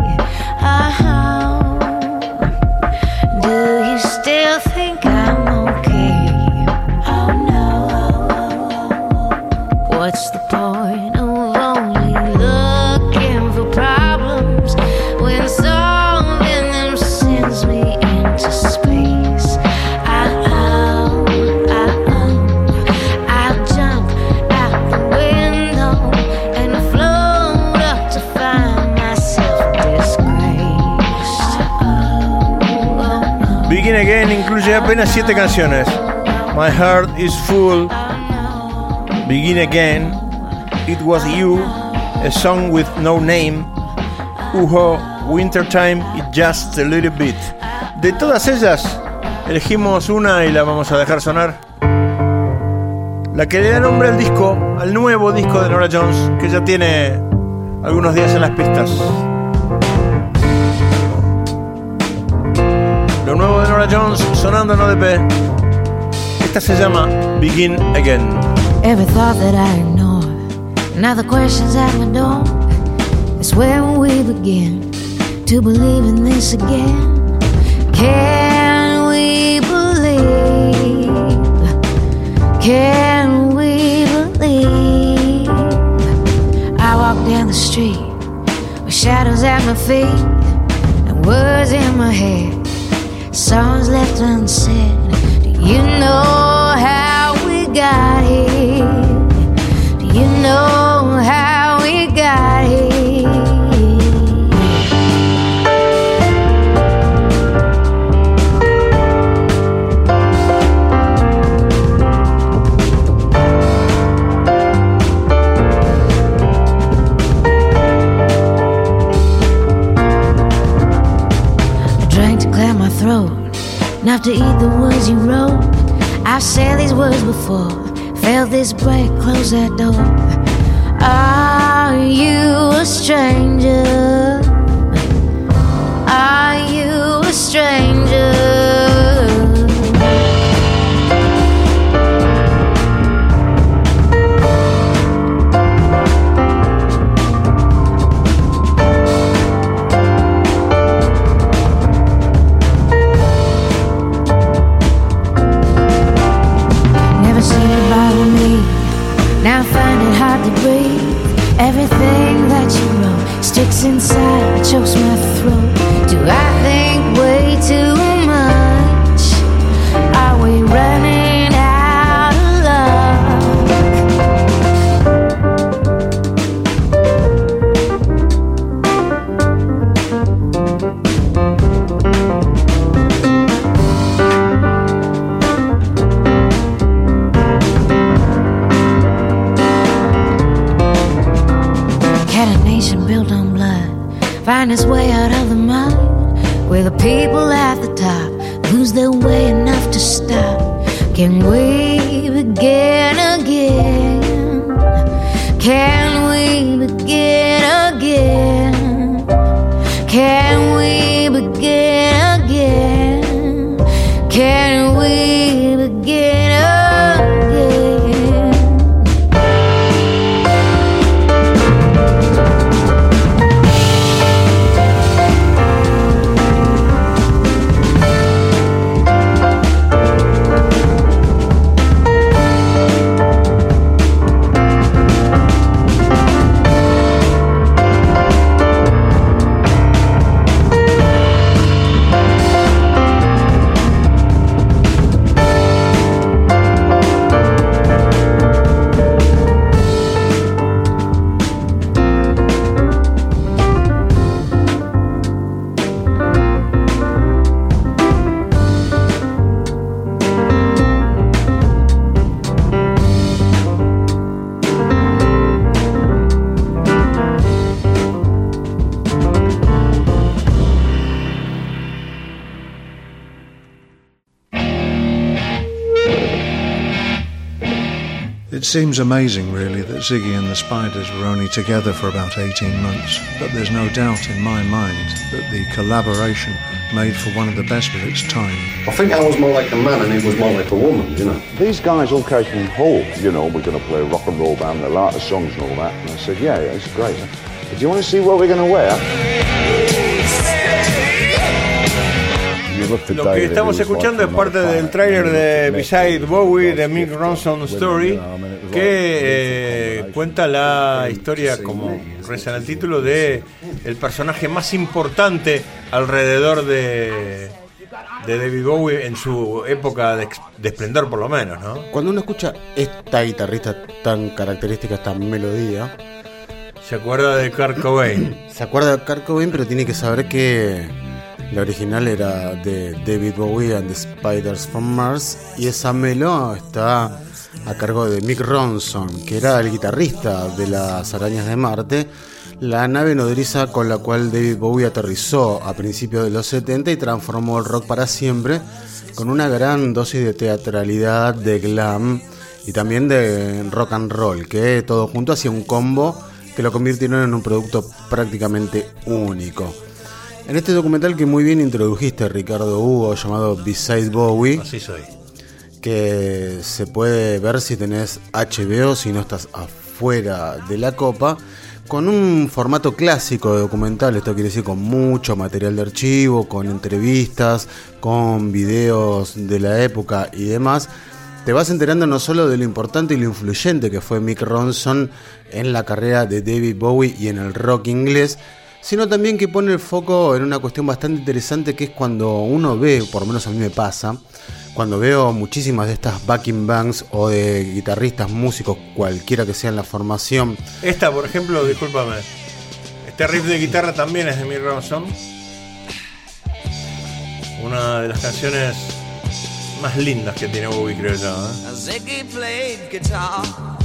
Oh, do you still think I'm okay? Oh no. What's the point of only looking for problems when solving them sends me into space? I'll jump out the window and float up to find myself disgraced. Begin Again incluye apenas 7 canciones. My Heart is Full, Begin Again, It Was You, A Song with No Name, Uho, Wintertime y Just a Little Bit. De todas ellas, elegimos una y la vamos a dejar sonar. La que le da nombre al disco, al nuevo disco de Norah Jones, que ya tiene algunos días en las pistas. Lo nuevo de Norah Jones sonando en ODP. Esta se llama Begin Again. Every thought that I ignore, now the questions at my door. It's where we begin to believe in this again. Can we believe? Can we believe? I walk down the street with shadows at my feet and words in my head, songs left unsaid. Do you know how we got here? Do you know how we got here? I drank to clear my throat, enough to eat the words you wrote. I've said these words before, felt this break, close that door. Are you a stranger? Are you a stranger? Now I find it hard to breathe. Everything that you wrote sticks inside, chokes my throat. Do I think way too much? Are we running out of luck? Built on blood, find its way out of the mud, where the people at the top lose their way enough to stop. Can we begin again? Can we begin again? Can we begin again? Can we begin again? It seems amazing, really, that Ziggy and the Spiders were only together for about 18 months, but there's no doubt in my mind that the collaboration made for one of the best of its time. I think I was more like a man and he was more like a woman, you know. These guys all came from Hull, you know, we're going to play a rock and roll band, they like the songs and all that. And I said, yeah, it's great. But do you want to see what we're going to wear? Lo que estamos escuchando es parte del tráiler de Beside Bowie de Mick Ronson Story, que cuenta la historia, como reza en el título, de el personaje más importante alrededor de David Bowie en su época de esplendor, por lo menos, ¿no? Cuando uno escucha esta guitarrista tan característica, esta melodía, se acuerda de Kurt Cobain. Se acuerda de Kurt Cobain, pero tiene que saber que la original era de David Bowie and the Spiders from Mars, y esa melo está a cargo de Mick Ronson, que era el guitarrista de las Arañas de Marte, la nave nodriza con la cual David Bowie aterrizó a principios de los 70 y transformó el rock para siempre, con una gran dosis de teatralidad, de glam y también de rock and roll, que todo junto hacía un combo que lo convirtieron en un producto prácticamente único. En este documental que muy bien introdujiste, Ricardo Hugo, llamado Beside Bowie, así soy, que se puede ver si tenés HBO, si no estás afuera de la copa, con un formato clásico de documental. Esto quiere decir con mucho material de archivo, con entrevistas, con videos de la época y demás. Te vas enterando no solo de lo importante y lo influyente que fue Mick Ronson en la carrera de David Bowie y en el rock inglés, sino también que pone el foco en una cuestión bastante interesante, que es cuando uno ve, por lo menos a mí me pasa, cuando veo muchísimas de estas backing bands o de guitarristas, músicos, cualquiera que sea en la formación. Esta, por ejemplo, discúlpame, este riff de guitarra también es de Mick Ronson, una de las canciones más lindas que tiene Bowie, creo yo, Ziggy played guitar,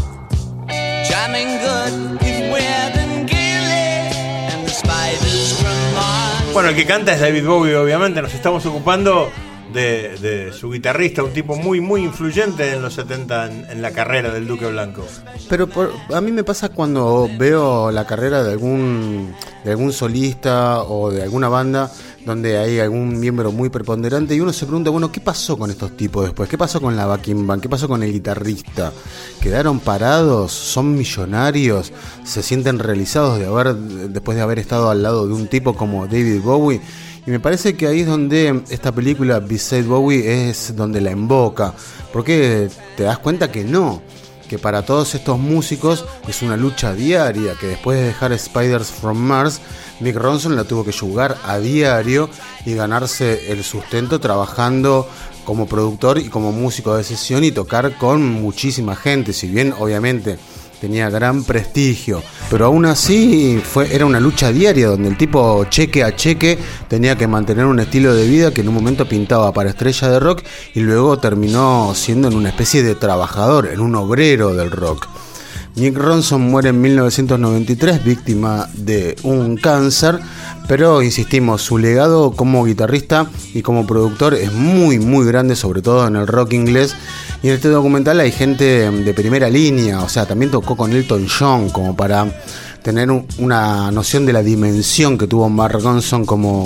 jamming good with Weird and Gilly and the Spiders from Mars. Bueno, el que canta es David Bowie, obviamente. Nos estamos ocupando de su guitarrista, un tipo muy muy influyente en los 70 en la carrera del Duque Blanco. Pero a mí me pasa cuando veo la carrera de algún solista o de alguna banda donde hay algún miembro muy preponderante y uno se pregunta, bueno, ¿qué pasó con estos tipos después? ¿Qué pasó con la backing band? ¿Qué pasó con el guitarrista? ¿Quedaron parados? ¿Son millonarios? ¿Se sienten realizados después de haber estado al lado de un tipo como David Bowie? Y me parece que ahí es donde esta película Beside Bowie es donde la invoca, porque te das cuenta que no, que para todos estos músicos es una lucha diaria, que después de dejar Spiders from Mars, Mick Ronson la tuvo que jugar a diario y ganarse el sustento trabajando como productor y como músico de sesión y tocar con muchísima gente, si bien obviamente tenía gran prestigio, pero aún así era una lucha diaria donde el tipo cheque a cheque tenía que mantener un estilo de vida que en un momento pintaba para estrella de rock y luego terminó siendo en una especie de trabajador, en un obrero del rock. Mick Ronson muere en 1993 víctima de un cáncer, pero insistimos, su legado como guitarrista y como productor es muy muy grande, sobre todo en el rock inglés. Y en este documental hay gente de primera línea, o sea, también tocó con Elton John, como para tener una noción de la dimensión que tuvo Mick Ronson como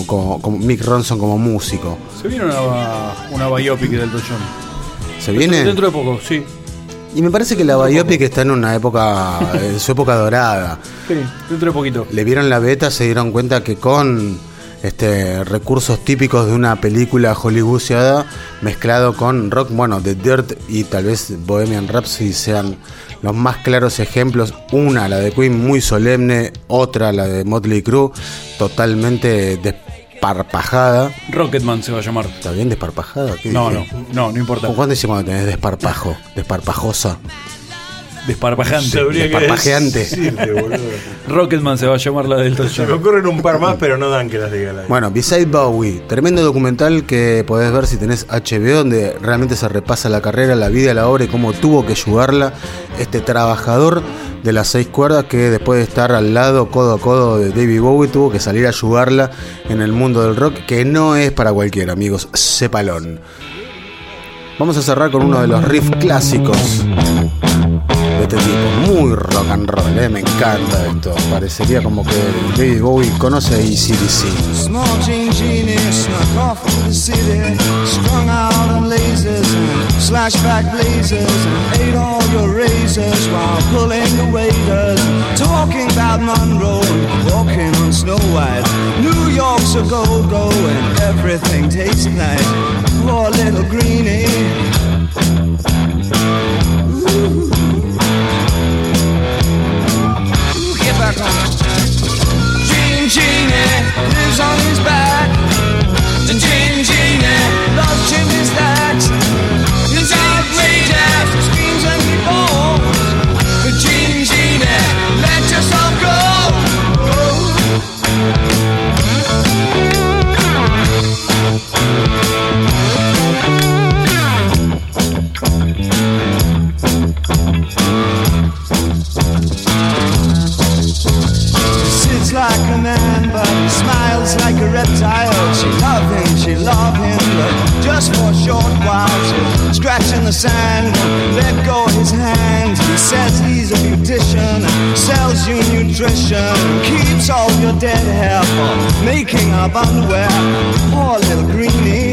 músico. Se viene una biopic de Elton John. ¿Se viene? Dentro de poco, sí. Y me parece que la biopic está en una época, en su época dorada. Sí, dentro de poquito. Le vieron la beta, se dieron cuenta que con recursos típicos de una película hollywoodiana mezclado con rock, bueno, The Dirt y tal vez Bohemian Rhapsody sean los más claros ejemplos. Una, la de Queen, muy solemne; otra, la de Motley Crue, totalmente desparpajada. Rocketman se va a llamar. ¿Está bien desparpajada? No importa. ¿Cuándo decís cuando tenés desparpajo? Desparpajosa. Desparpajante. Desparpajeante. Rocketman se va a llamar la del Elton John. Se me ocurren un par más, pero no dan que las diga la. Bueno, Beside Bowie, tremendo documental que podés ver si tenés HBO, donde realmente se repasa la carrera, la vida, la obra y cómo tuvo que ayudarla este trabajador de las 6 cuerdas que después de estar al lado, codo a codo de David Bowie, tuvo que salir a ayudarla en el mundo del rock, que no es para cualquiera, amigos, sépalón. Vamos a cerrar con uno de los riffs clásicos. este tipo, muy rock and roll, me encanta esto. Parecería como que David Bowie conoce a AC/DC. Small jean genie snuck off to the city, strung out on lasers and slashback blazers, and ate all your razors while pulling the waiters, talking about Monroe, walking on Snow White. New York's a go-go and everything tastes nice. Poor little greenie. Ooh. Get back on. Jean Genie lives on his back. And Jean Genie loves chimney stacks. He's outrageous, he screams and he falls. But Jean Genie, let yourself go. Sits like a man, but he smiles like a reptile. She love him, but just for a short while. She'll scratch in the sand, let go of his hand. He says he's a beautician, sells you nutrition, keeps all your dead hair for making up underwear. Poor little greenie.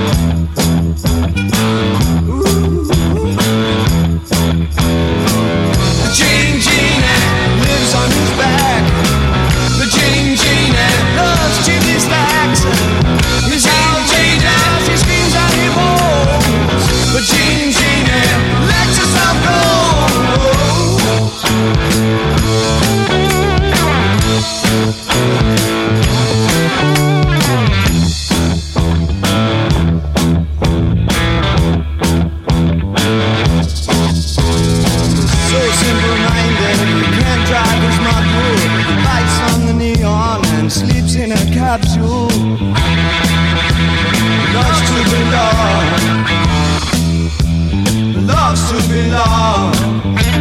The Jean Genie lives on his back. The Jean Genie loves chimney stacks. He's outrageous, he screams and he moans. The Jean Genie, let yourself go. Sleeps in a capsule. Loves to belong. Loves to belong.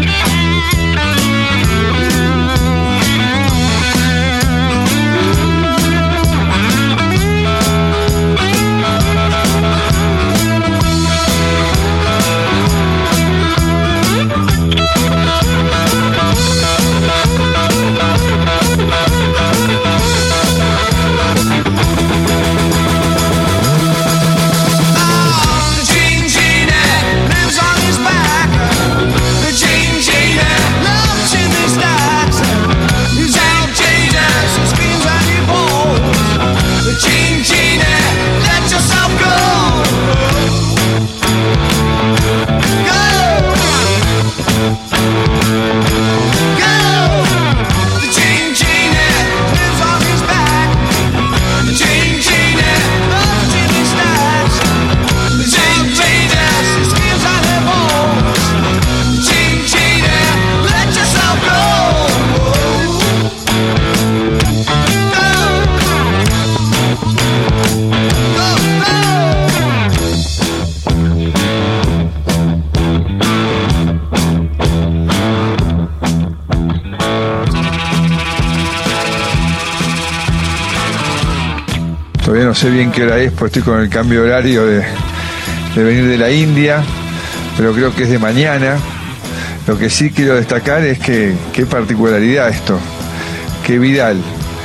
Todavía no sé bien qué hora es, porque estoy con el cambio de horario de venir de la India, pero creo que es de mañana. Lo que sí quiero destacar es que qué particularidad esto, que Vidal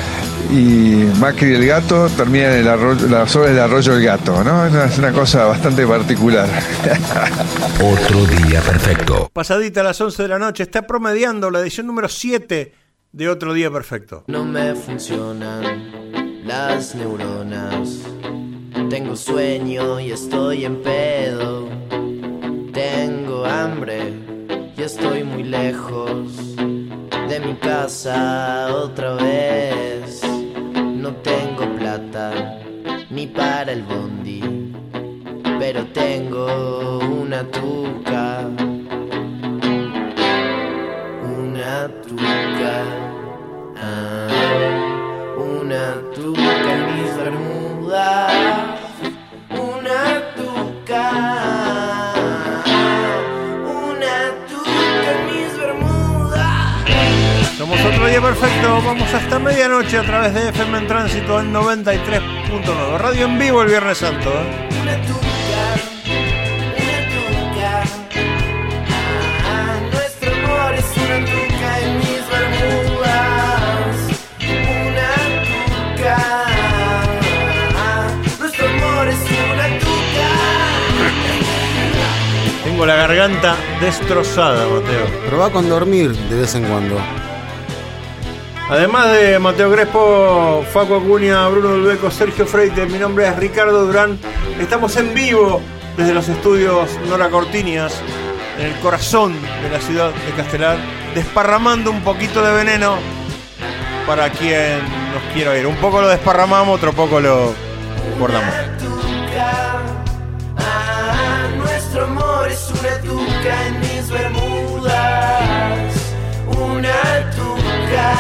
y Macri el Gato terminan en las obras del Arroyo el Gato, ¿no? Es una cosa bastante particular. Otro día perfecto. Pasadita a las 11 de la noche, está promediando la edición número 7 de Otro Día Perfecto. No me funcionan las neuronas. Tengo sueño y estoy en pedo. Tengo hambre y estoy muy lejos de mi casa otra vez. No tengo plata ni para el bondi, pero tengo una tuca. Una tuca. Una tuca en mis bermudas. Una tuca. Una tuca en mis bermudas. Somos Otro Día Perfecto. Vamos hasta medianoche a través de FM en Tránsito en 93.9. Radio en vivo el Viernes Santo. Una tuca. Una tuca. Nuestro amor Tengo la garganta destrozada, Mateo. Probá con dormir de vez en cuando. Además de Mateo Crespo, Facu Acuña, Bruno Dulbeco, Sergio Freite, mi nombre es Ricardo Durán. Estamos en vivo desde los estudios Nora Cortiñas, en el corazón de la ciudad de Castelar, desparramando un poquito de veneno para quien nos quiera oír. Un poco lo desparramamos, otro poco lo guardamos. Nuestro amor es una tuca en mis bermudas. Una tuca.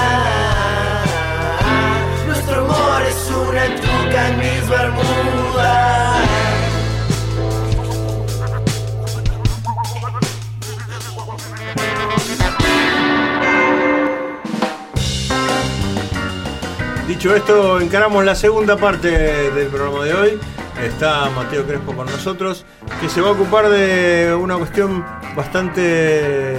Nuestro amor es una tuca en mis bermudas. Dicho esto, encaramos la segunda parte del programa de hoy. Está Mateo Crespo con nosotros, que se va a ocupar de una cuestión bastante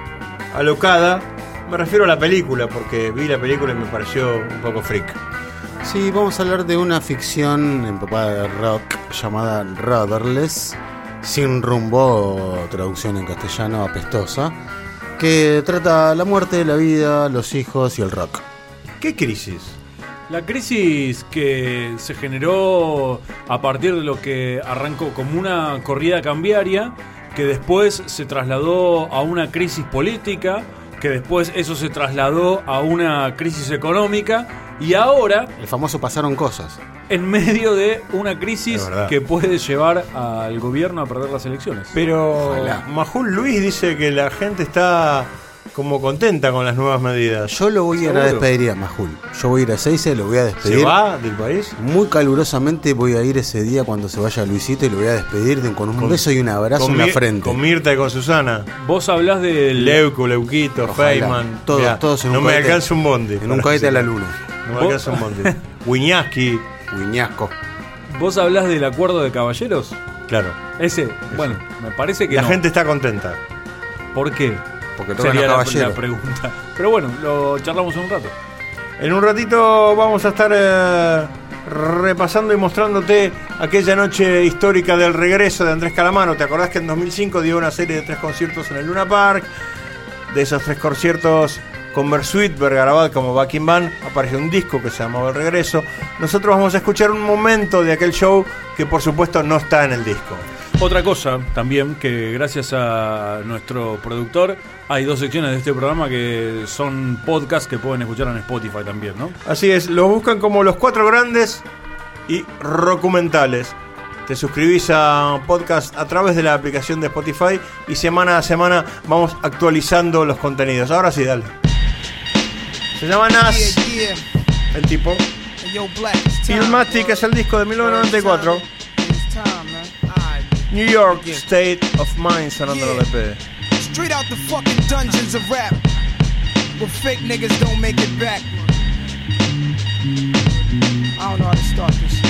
alocada. Me refiero a la película, porque vi la película y me pareció un poco freak. Sí, vamos a hablar de una ficción empapada de rock llamada Rudderless, sin rumbo, traducción en castellano apestosa, que trata la muerte, la vida, los hijos y el rock. ¿Qué crisis? La crisis que se generó a partir de lo que arrancó como una corrida cambiaria, que después se trasladó a una crisis política, que después eso se trasladó a una crisis económica, y ahora... El famoso pasaron cosas. En medio de una crisis que puede llevar al gobierno a perder las elecciones. Pero Ojalá. Majul Luis dice que la gente está como contenta con las nuevas medidas. Yo lo voy a ir a despedir a Majul. Yo voy a ir a Seize, lo voy a despedir. ¿Se va del país? Muy calurosamente voy a ir ese día cuando se vaya Luisito y lo voy a despedir con un beso y un abrazo en la frente. Con Mirta y con Susana. Vos hablás del... Leuco, Leuquito, Feynman. Todos en no un me cohete, alcanza un bondi. En un cohete a la luna. No me alcanza un bondi. Wiñasco. ¿Vos hablás del acuerdo de caballeros? Claro. Ese, bueno, me parece que la no. gente está contenta. ¿Por qué? Porque tocan sería los caballeros. la pregunta. Pero bueno, lo charlamos un rato. En un ratito vamos a estar repasando y mostrándote aquella noche histórica del regreso de Andrés Calamaro. ¿Te acordás que en 2005 dio una serie de 3 conciertos en el Luna Park? De esos 3 conciertos con Bersuit, Bergarabat como backing band, apareció un disco que se llamaba El Regreso. Nosotros vamos a escuchar un momento de aquel show que por supuesto no está en el disco. Otra cosa también, que gracias a nuestro productor hay 2 secciones de este programa que son podcasts que pueden escuchar en Spotify también, ¿no? Así es, los buscan como Los 4 Grandes y Rockumentales. Te suscribís a podcast a través de la aplicación de Spotify y semana a semana vamos actualizando los contenidos. Ahora sí, dale. Se llama Nas, el tipo. Illmatic es el disco de 1994. New York State of Mind sonando en el EP. Straight out the fucking dungeons of rap, where fake niggas don't make it back. I don't know how to start this.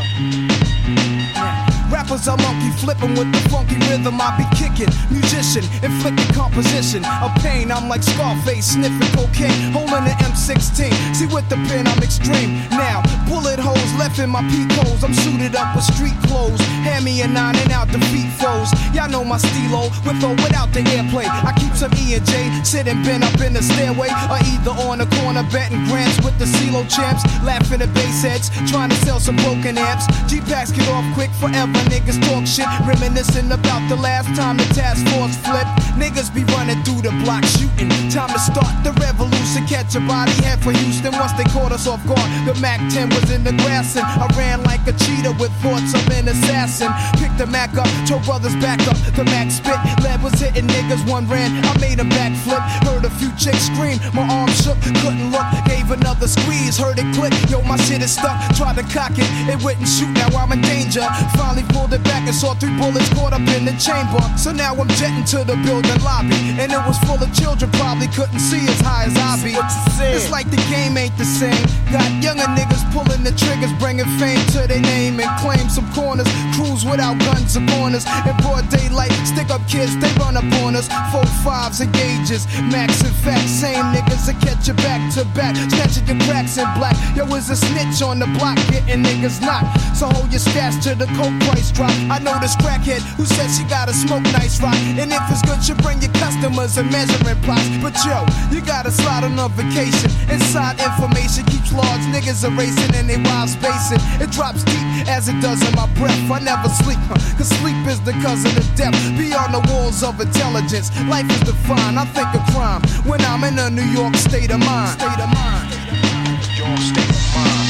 Rappers are monkey flipping with the funky rhythm I be kicking. Musician, inflicting composition of pain. I'm like Scarface sniffing cocaine, holding an M16. See with the pen I'm extreme. Now bullet holes left in my peak holes. I'm suited up with street clothes. Hand me a 9 and out the beat foes. Y'all know my stilo with or without the airplay. I keep some E and J sitting bent up in the stairway, or either on the corner betting grants with the CeeLo champs, laughing at bass heads, trying to sell some broken amps. G-Packs get off quick forever. Niggas talk shit, reminiscing about the last time the task force flipped. Niggas be running through the block shooting. Time to start the revolution. Catch a body, head for Houston. Once they caught us off guard, the Mac 10 was in the grass, and I ran like a cheetah with thoughts of an assassin. Picked the Mac up, told brothers back up. The Mac spit, lead was hitting niggas. One ran, I made a backflip. Heard a few chicks scream, my arm shook, couldn't look. Gave another squeeze, heard it click. Yo, my shit is stuck. Tried to cock it, it wouldn't shoot. Now I'm in danger. Finally pulled it back and saw 3 bullets caught up in the chamber. So now I'm jetting to the building lobby, and it was full of children, probably couldn't see as high as I be. It's like the game ain't the same. Got younger niggas pulling the triggers, bringing fame to their name and claim some corners. Cruise without guns or corners. In broad daylight, stick up kids, they run up on us. 4-5s and gauges, max and fat. Same niggas that catch you back to back, snatching your cracks in black. Yo, is a snitch on the block, getting niggas knocked. So hold your stats to the coke price. rock. I know this crackhead who says she gotta smoke nice rock. And if it's good, you bring your customers and measuring plots. But yo, you gotta slide on a vacation. Inside information keeps large niggas erasing and they wives spacing. It drops deep as it does in my breath. I never sleep, cause sleep is the cousin of death. Beyond the walls of intelligence, life is defined. I think of crime when I'm in a New York state of mind. State of mind. Your state of mind.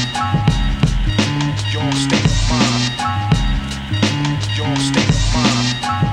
Your state of mind. Your state of mind.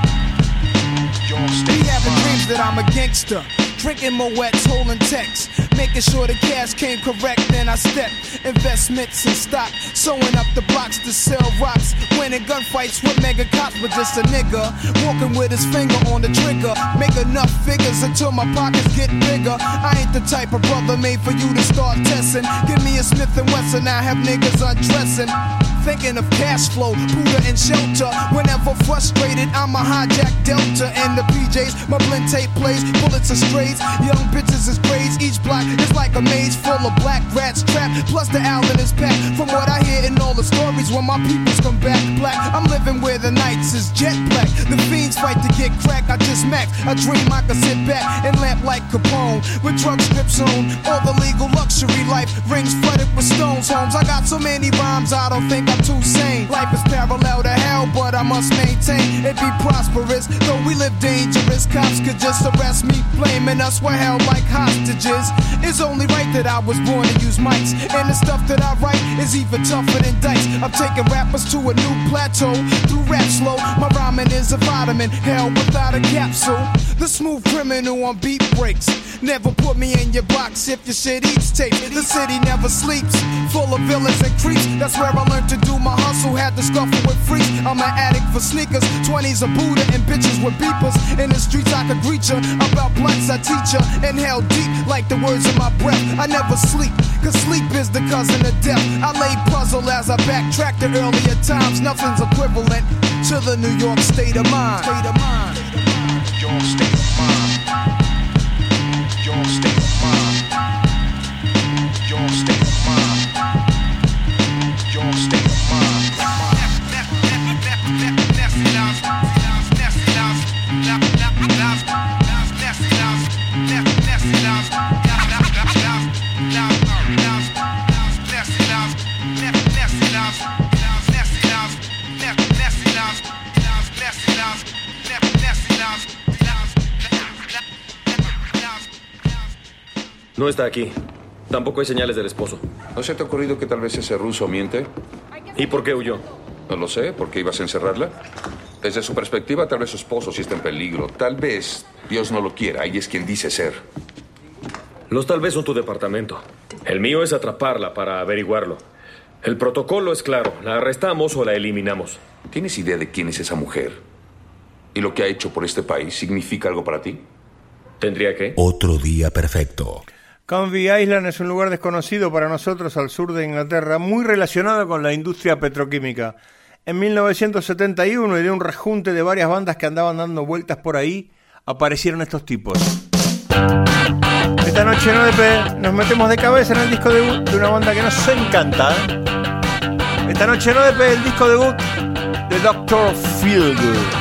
Your state of mind. Be having dreams that I'm a gangster. Drinking Moet's, holding texts, making sure the cash came correct. Then I step investments and stock, sewing up the blocks to sell rocks. Winning gunfights with mega cops, but just a nigga walking with his finger on the trigger. Make enough figures until my pockets get bigger. I ain't the type of brother made for you to start testing. Give me a Smith & Wesson, I have niggas undressing. Thinking of cash flow, Buddha and shelter. Whenever frustrated, I'ma hijack Delta and the PJs. My blend tape plays, bullets are strays. Young bitches is braids. Each block is like a maze full of black rats trapped. Plus the Allen is packed. From what I hear in all the stories, when my peoples come back black, I'm living where the nights is jet black. The fiends fight to get crack. I just max. I dream I can sit back and lamp like Capone with drug strips on. All the legal luxury life rings flooded with stones. Homes. I got so many rhymes, I don't think I'm too sane. Life is parallel to hell, but I must maintain it be prosperous. Though we live dangerous, cops could just arrest me, blaming us we're held like hostages. It's only right that I was born to use mics, and the stuff that I write is even tougher than dice. I'm taking rappers to a new plateau through rap slow. My rhyming is a vitamin, hell without a capsule. The smooth criminal on beat breaks. Never put me in your box if your shit eats tape. The city never sleeps, full of villains and creeps. That's where I learned to do my hustle, had to scuffle with freaks. I'm an addict for sneakers, 20s a Buddha and bitches with beepers. In the streets I could greet ya, about blunts I teach ya. Inhale deep like the words of my breath. I never sleep, cause sleep is the cousin of death. I lay puzzle as I backtrack to earlier times. Nothing's equivalent to the New York state of mind. State of mind. Your state of mind. Your state of mind. Your state of mind. Your state of mind. No está aquí. Tampoco hay señales del esposo. ¿No se te ha ocurrido que tal vez ese ruso miente? ¿Y por qué huyó? No lo sé. ¿Por qué ibas a encerrarla? Desde su perspectiva, tal vez su esposo sí está en peligro. Tal vez Dios no lo quiera. Ella es quien dice ser. Los tal vez son tu departamento. El mío es atraparla para averiguarlo. El protocolo es claro. ¿La arrestamos o la eliminamos? ¿Tienes idea de quién es esa mujer? ¿Y lo que ha hecho por este país significa algo para ti? ¿Tendría que? Otro día perfecto. Convy Island es un lugar desconocido para nosotros al sur de Inglaterra, muy relacionado con la industria petroquímica. En 1971, y de un rejunte de varias bandas que andaban dando vueltas por ahí, aparecieron estos tipos. Esta noche en ODP nos metemos de cabeza en el disco debut de una banda que nos encanta. Esta noche en ODP el disco debut de Dr. Feelgood.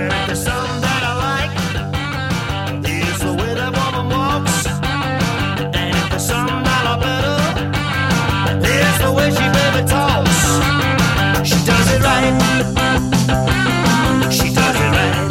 The way she baby talks, she does it right. She does it right.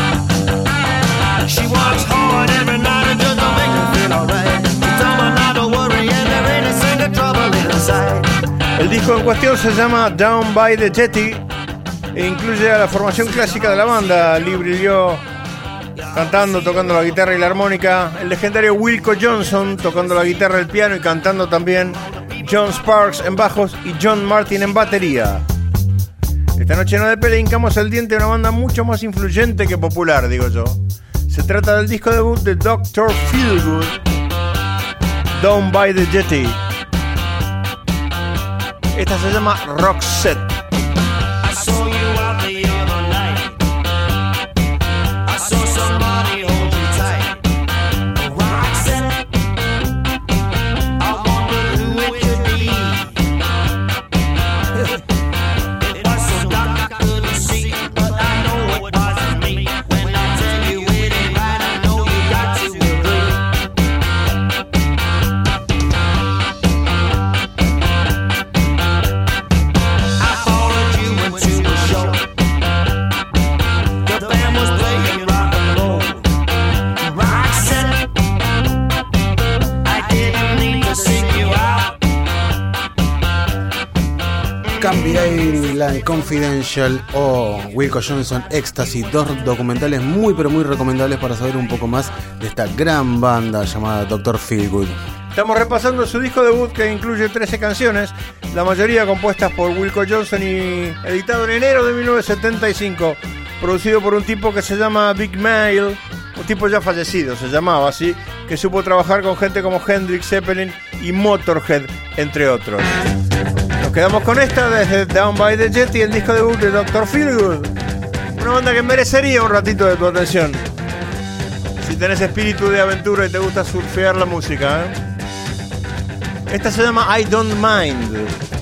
She works hard every night and just to make her feel alright. She told me not to worry and there ain't a single trouble inside. El disco en cuestión se llama Down by the Jetty e incluye a la formación clásica de la banda, Lee Brilliot cantando, tocando la guitarra y la armónica, el legendario Wilco Johnson tocando la guitarra, el piano y cantando también, John Sparks en bajos y John Martin en batería. Esta noche en ODP le hincamos el diente a una banda mucho más influyente que popular, digo yo. Se trata del disco debut de Dr. Feelgood, Down by the Jetty. Esta se llama Roxette. I saw you out the other night. I saw somebody hold you tight. Roxette. I wondered who it could be. It was so dark I couldn't see. Island Confidential o Wilco Johnson Ecstasy, dos documentales muy pero muy recomendables para saber un poco más de esta gran banda llamada Dr. Feelgood. Estamos repasando su disco debut que incluye 13 canciones, la mayoría compuestas por Wilco Johnson y editado en enero de 1975, producido por un tipo que se llama Big Mail, un tipo ya fallecido, se llamaba así, que supo trabajar con gente como Hendrix, Zeppelin y Motorhead, entre otros. Nos quedamos con esta desde Down by the Jetty, el disco debut de Dr. Feelgood, una banda que merecería un ratito de tu atención si tenés espíritu de aventura y te gusta surfear la música, ¿eh? Esta se llama I Don't Mind.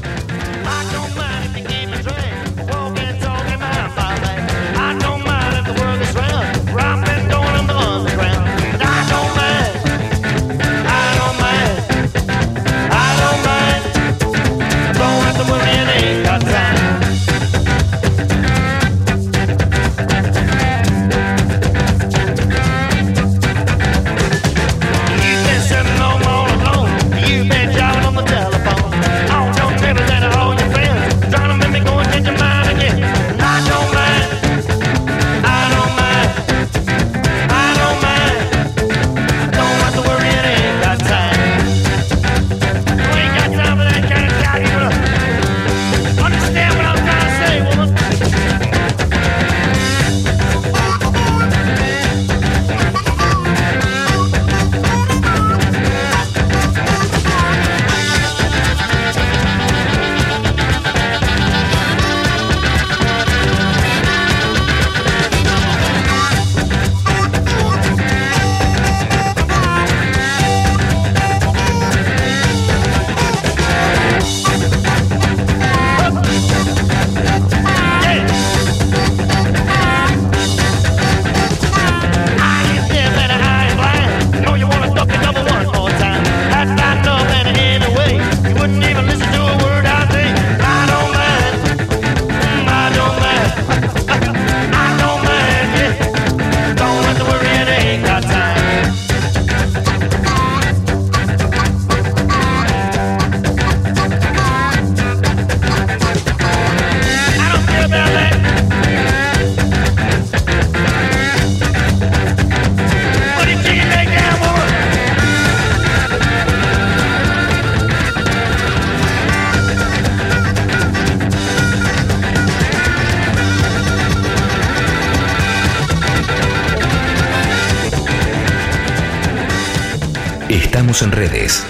Estamos en redes,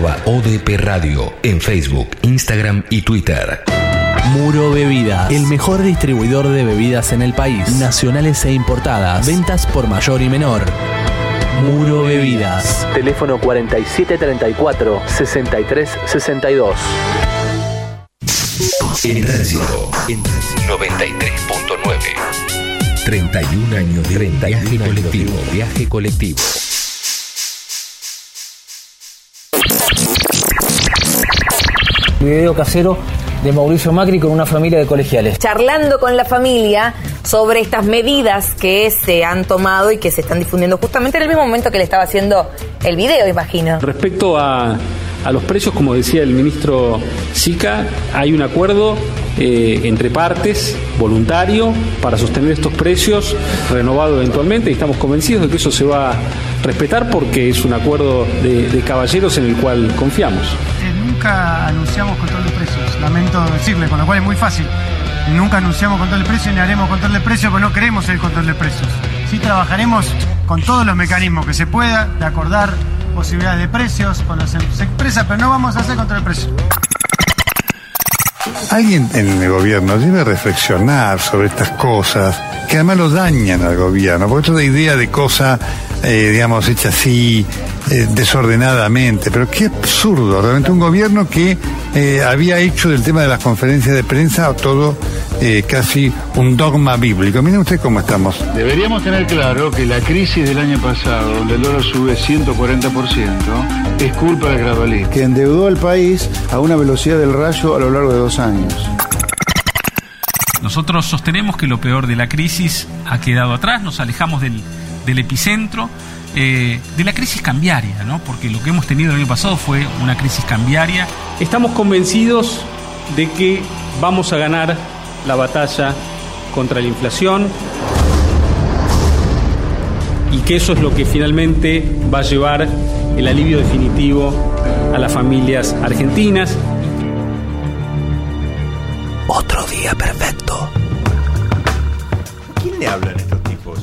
@ODP Radio, en Facebook, Instagram y Twitter. Muro Bebidas, el mejor distribuidor de bebidas en el país, nacionales e importadas, ventas por mayor y menor. Muro Bebidas. Teléfono 4734-6362. En tránsito, en 93.9. 31 años de viaje colectivo. Video casero de Mauricio Macri con una familia de colegiales. Charlando con la familia sobre estas medidas que se han tomado y que se están difundiendo justamente en el mismo momento que le estaba haciendo el video, imagino. Respecto a los precios, como decía el ministro Sica, hay un acuerdo entre partes, voluntario, para sostener estos precios, renovado eventualmente, y estamos convencidos de que eso se va a respetar porque es un acuerdo de caballeros en el cual confiamos. Nunca anunciamos control de precios, lamento decirle, con lo cual es muy fácil. Nunca anunciamos control de precios ni haremos control de precios porque no queremos el control de precios. Sí trabajaremos con todos los mecanismos que se pueda, de acordar posibilidades de precios con las empresas, pero no vamos a hacer control de precios. Alguien en el gobierno debe reflexionar sobre estas cosas, que además lo dañan al gobierno, porque toda idea de cosa, digamos, hecha así, desordenadamente, pero qué absurdo, realmente un gobierno que había hecho del tema de las conferencias de prensa todo casi un dogma bíblico. Miren ustedes cómo estamos. Deberíamos tener claro que la crisis del año pasado, donde el dólar sube 140%, es culpa del gradualismo. Que endeudó al país a una velocidad del rayo a lo largo de 2 años. Nosotros sostenemos que lo peor de la crisis ha quedado atrás, nos alejamos del epicentro, de la crisis cambiaria, ¿no? Porque lo que hemos tenido el año pasado fue una crisis cambiaria. Estamos convencidos de que vamos a ganar la batalla contra la inflación y que eso es lo que finalmente va a llevar el alivio definitivo a las familias argentinas. Otro día perfecto. ¿Quién le hablan estos tipos?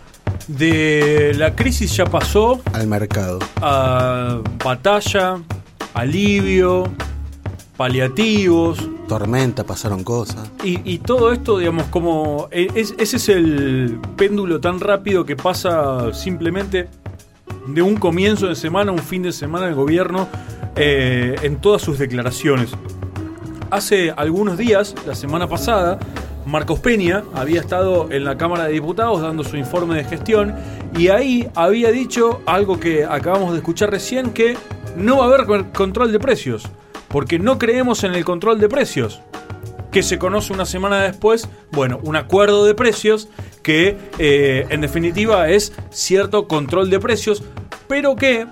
De la crisis ya pasó al mercado, a batalla, alivio, paliativos, tormenta, pasaron cosas. y todo esto, digamos, como ese es el péndulo tan rápido que pasa simplemente de un comienzo de semana a un fin de semana del gobierno en todas sus declaraciones. Hace algunos días, la semana pasada, Marcos Peña había estado en la Cámara de Diputados dando su informe de gestión y ahí había dicho algo que acabamos de escuchar recién, que no va a haber control de precios, porque no creemos en el control de precios, que se conoce una semana después, bueno, un acuerdo de precios que en definitiva es cierto control de precios, pero que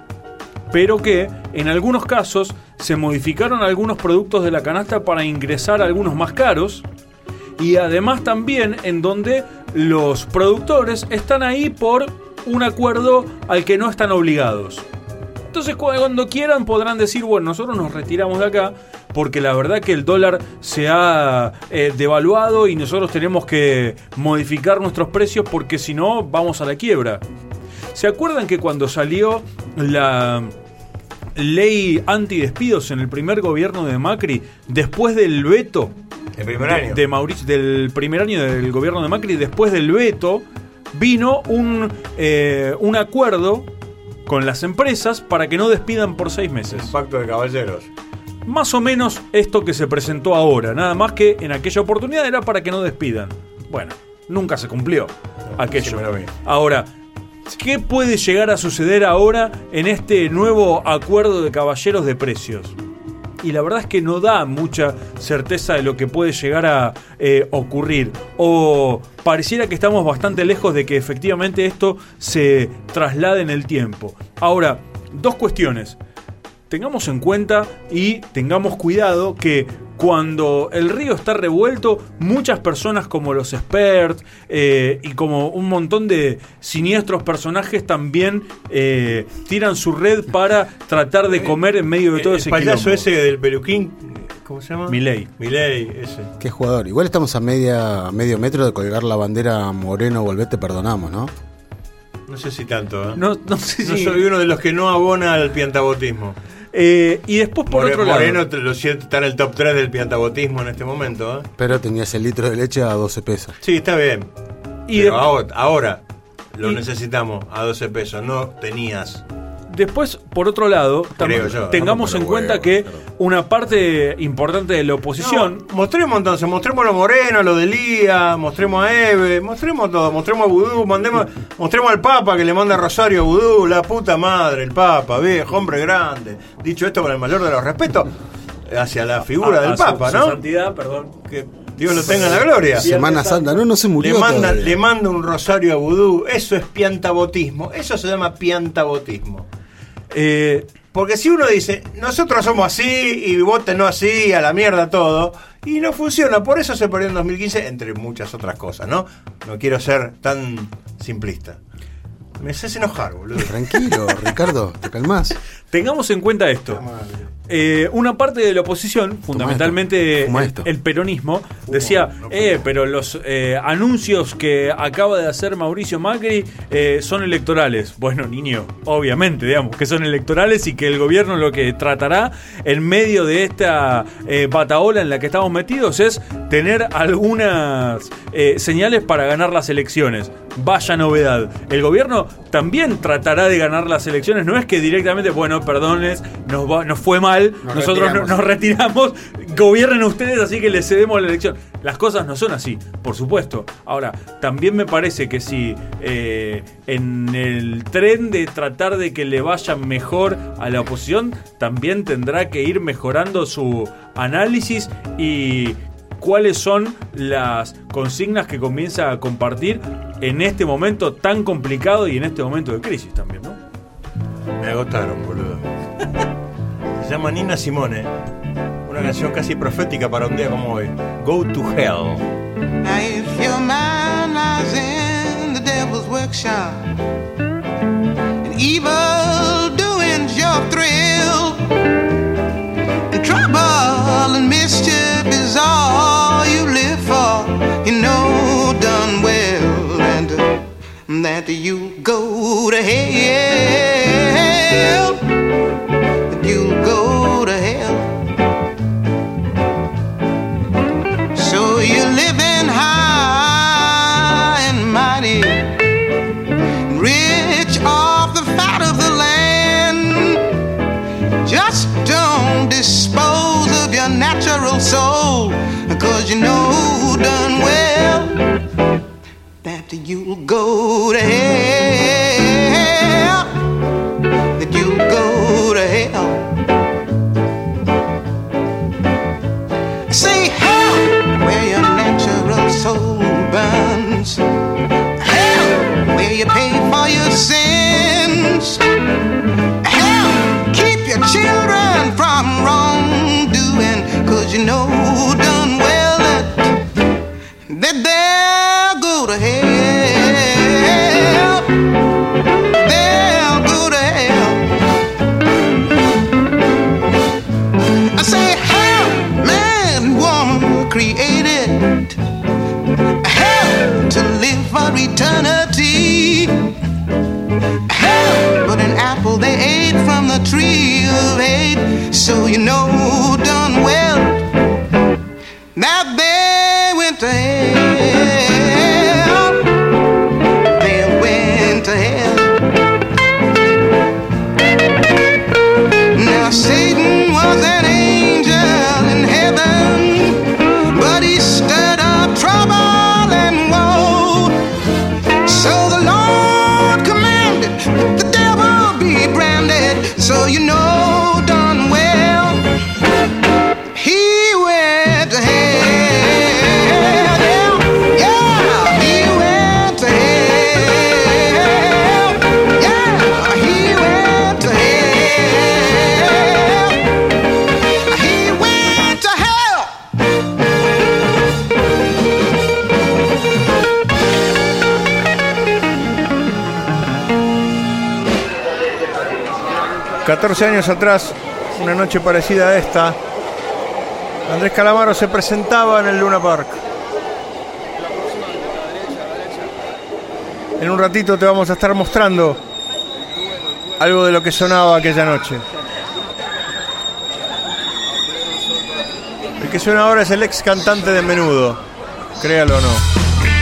en algunos casos se modificaron algunos productos de la canasta para ingresar algunos más caros, y además también en donde los productores están ahí por un acuerdo al que no están obligados. Entonces cuando quieran podrán decir, bueno, nosotros nos retiramos de acá porque la verdad que el dólar se ha devaluado y nosotros tenemos que modificar nuestros precios porque si no vamos a la quiebra. ¿Se acuerdan que cuando salió la ley antidespidos en el primer gobierno de Macri, después del veto el primer año de Mauricio, del primer año del gobierno de Macri, después del veto vino un acuerdo con las empresas para que no despidan por 6 meses? Un pacto de caballeros. Más o menos esto que se presentó ahora, nada más que en aquella oportunidad era para que no despidan. Bueno, nunca se cumplió aquello. Ahora, ¿qué puede llegar a suceder ahora en este nuevo acuerdo de caballeros de precios? Y la verdad es que no da mucha certeza de lo que puede llegar a ocurrir. O pareciera que estamos bastante lejos de que efectivamente esto se traslade en el tiempo. Ahora, dos cuestiones. Tengamos en cuenta y tengamos cuidado que cuando el río está revuelto, muchas personas como los experts y como un montón de siniestros personajes también tiran su red para tratar de comer en medio de todo ese quilombo. El payaso ese del peluquín, ¿cómo se llama? Milei, ese. Qué jugador. Igual estamos a medio metro de colgar la bandera Moreno, volvete, perdonamos, ¿no? No sé si tanto, ¿eh? No sé si... No soy uno de los que no abona al piantabotismo. Y después por otro lado, Moreno lo siento, está en el top 3 del piantabotismo en este momento, ¿eh? Pero tenías el litro de leche a 12 pesos. Sí, está bien. Pero ahora lo necesitamos a 12 pesos. No tenías. Después, por otro lado, tengamos en cuenta que una parte importante de la oposición... Mostremos entonces, mostremos a Moreno, lo de Lía, mostremos a Eve, mostremos todo, mostremos a Vudú, mostremos al Papa que le manda Rosario a Vudú, la puta madre, el Papa, viejo, hombre grande. Dicho esto con el mayor de los respetos hacia la figura del Papa, ¿no? Su santidad, perdón. Que Dios lo tenga en la gloria. Semana Santa, no se murió. Le manda un rosario a Vudú, eso es piantabotismo, eso se llama piantabotismo. Porque si uno dice, nosotros somos así y voten no así, a la mierda todo, y no funciona, por eso se perdió en 2015, entre muchas otras cosas, ¿no? No quiero ser tan simplista. Me haces enojar, boludo. Tranquilo, Ricardo, te calmás. Tengamos en cuenta esto. Una parte de la oposición, fundamentalmente el peronismo, decía, pero los anuncios que acaba de hacer Mauricio Macri son electorales. Bueno, niño, obviamente, digamos, que son electorales y que el gobierno lo que tratará en medio de esta batahola en la que estamos metidos es tener algunas señales para ganar las elecciones. Vaya novedad. El gobierno también tratará de ganar las elecciones. No es que directamente, bueno, perdones, nos fue mal, nosotros nos retiramos, gobiernen ustedes, así que les cedemos la elección. Las cosas no son así, por supuesto. Ahora, también me parece que si en el tren de tratar de que le vaya mejor a la oposición, también tendrá que ir mejorando su análisis y cuáles son las consignas que comienza a compartir en este momento tan complicado y en este momento de crisis también, ¿no? Me agotaron, boludo. Se llama Nina Simone, una canción casi profética para un día como hoy. Go to Hell. Now if your mind lies in the devil's workshop and evil doing's your thrill, and trouble and mischief is all you live for, you know done well, and that you go to hell, that you go to hell. So you're living high and mighty, rich off the fat of the land. Just don't dispose of your natural soul, 'cause you know done well that you'll go to hell, that you'll go to hell. Say hell where your natural soul burns, hell where you pay for your sins, hell keep your children from wrongdoing, 'cause you know done well that they'll go to hell, they'll go to hell. I say hell, man, woman were created, hell to live for eternity, hell but an apple they ate from the tree of hate, so you know done well that they went to hell, they went to hell. Now Satan was an angel in heaven, but he stirred up trouble and woe, so the Lord commanded the devil be branded, so you know done well he went to hell, yeah, he went to hell, yeah, he went to hell, he went to hell. ...14 años atrás, una noche parecida a esta, Andrés Calamaro se presentaba en el Luna Park. En un ratito te vamos a estar mostrando algo de lo que sonaba aquella noche. El que suena ahora es el ex cantante de Menudo, créalo o no.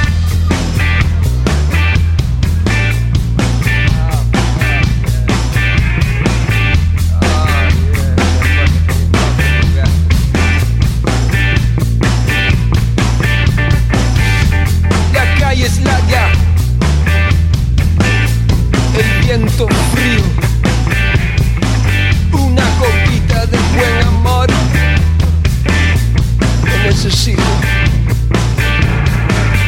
Frío, una copita de buen amor, te necesito.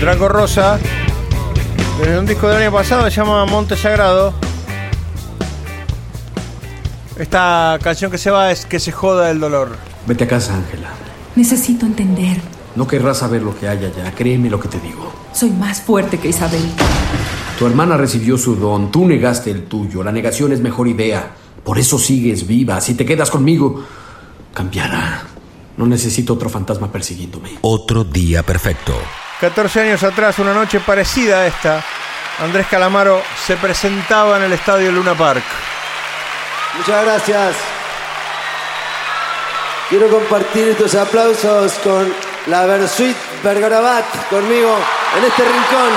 Draco Rosa, desde un disco del año pasado, se llama Monte Sagrado. Esta canción que se va es Que se joda el dolor. Vete a casa, Ángela. Necesito entender. No querrás saber lo que hay allá. Créeme lo que te digo. Soy más fuerte que Isabel. Tu hermana recibió su don. Tú negaste el tuyo. La negación es mejor idea. Por eso sigues viva. Si te quedas conmigo, cambiará. No necesito otro fantasma persiguiéndome. Otro día perfecto. 14 años atrás, una noche parecida a esta, Andrés Calamaro se presentaba en el estadio Luna Park. Muchas gracias. Quiero compartir estos aplausos con la Versuit Bergarabat conmigo en este rincón.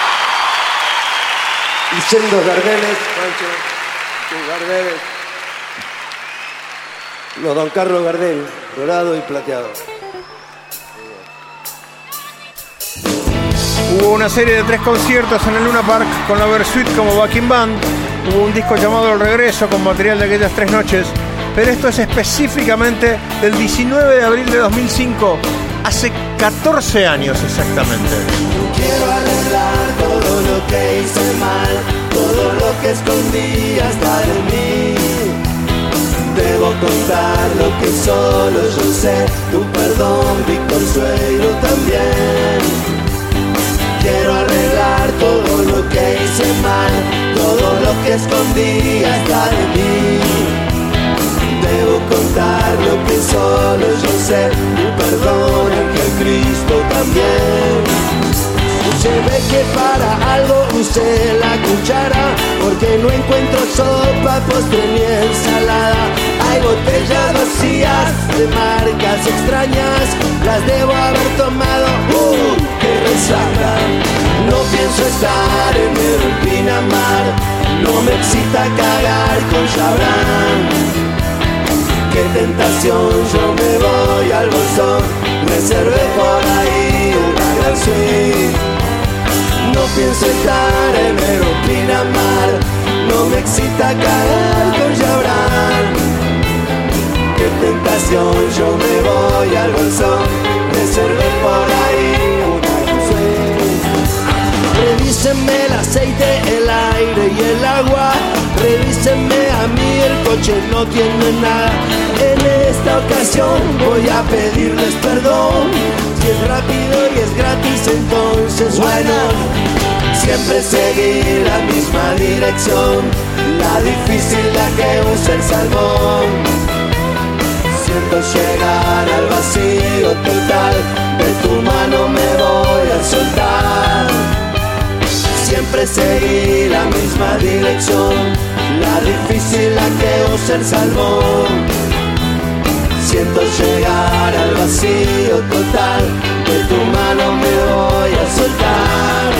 Y sendos Gardeles, Pancho, Gardeles. No, Don Carlos Gardel, dorado y plateado. Hubo una serie de 3 conciertos en el Luna Park con la Versuit como backing band. Hubo un disco llamado El Regreso con material de aquellas 3 noches. Pero esto es específicamente del 19 de abril de 2005, hace 14 años exactamente. Quiero arreglar todo lo que hice mal, todo lo que escondí hasta de mí. Debo contar lo que solo yo sé, tu perdón, mi consuelo también. Quiero arreglar todo lo que hice mal, todo lo que escondí hasta de mí. Debo contar lo que solo yo sé, tu perdón, que Cristo también. Se ve que para algo usé la cuchara, porque no encuentro sopa, postre ni ensalada. Hay botellas vacías de marcas extrañas, las debo haber tomado, que resaca. No pienso estar en el Pinamar, no me excita cagar con Chabrán. Qué tentación, yo me voy al bolsón, reservé por ahí una gran suite. No pienso estar en el Pinamar, no me excita caer con Chabrán. Qué tentación, yo me voy al bolsón, reservé por ahí una gran suite. Revísenme el aceite, el aire y el agua, revísenme a mí, el coche no tiene nada. En esta ocasión voy a pedirles perdón, si es rápido y es gratis entonces bueno. Siempre seguir la misma dirección, la difícil la que usa el salmón. Siento llegar al vacío total, de tu mano me voy a soltar. Siempre seguir la misma dirección, la difícil la que usa el salmón. Siento llegar al vacío total, de tu mano me voy a soltar.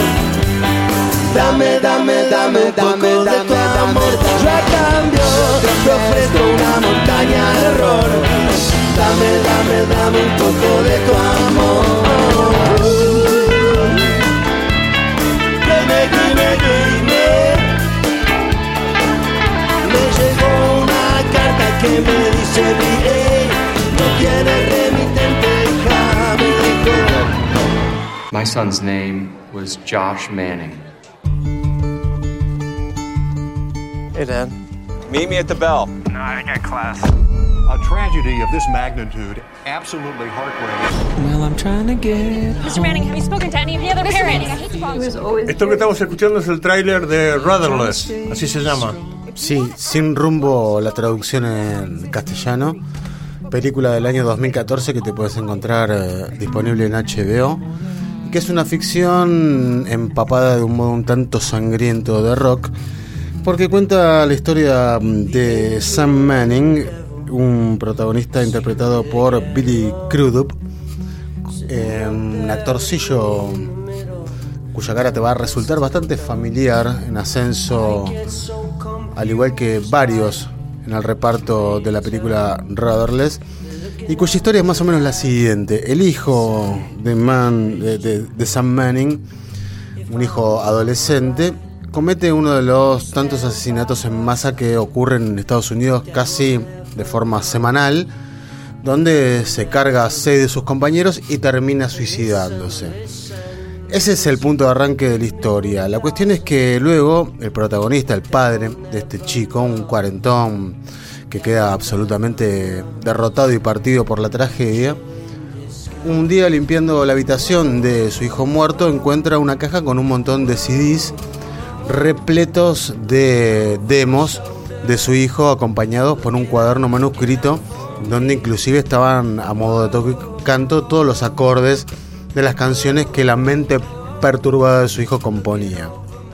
Dame, dame, dame, dame, dame tu amor. Yo a cambio te ofrezco una montaña de error. Dame, dame, dame un poco de tu amor. Dime, dime, dime. Me llegó una carta que me dice hey, no tiene remitente, hija, me dijo. My son's name was Josh Manning. Hey, Dad. Meet me at the bell. No, I got class. A tragedy of this magnitude, absolutely heartbreaking. Well, I'm trying to get... Mr. Manning, have you spoken to any of the other parents? Esto que estamos escuchando es el tráiler de Rudderless, así se llama. Sí, Sin Rumbo, la traducción en castellano. Película del año 2014 que te puedes encontrar disponible en HBO. Que es una ficción empapada de un modo un tanto sangriento de rock. Porque cuenta la historia de Sam Manning, un protagonista interpretado por Billy Crudup, un actorcillo cuya cara te va a resultar bastante familiar, en ascenso, al igual que varios en el reparto de la película Rudderless, y cuya historia es más o menos la siguiente. El hijo de Sam Manning, un hijo adolescente, comete uno de los tantos asesinatos en masa que ocurren en Estados Unidos casi de forma semanal, donde se carga a 6 de sus compañeros y termina suicidándose. Ese es el punto de arranque de la historia. La cuestión es que luego el protagonista, el padre de este chico, un cuarentón que queda absolutamente derrotado y partido por la tragedia, un día limpiando la habitación de su hijo muerto encuentra una caja con un montón de CDs repletos de demos de su hijo, acompañados por un cuaderno manuscrito donde inclusive estaban a modo de toque y canto todos los acordes de las canciones que la mente perturbada de su hijo componía.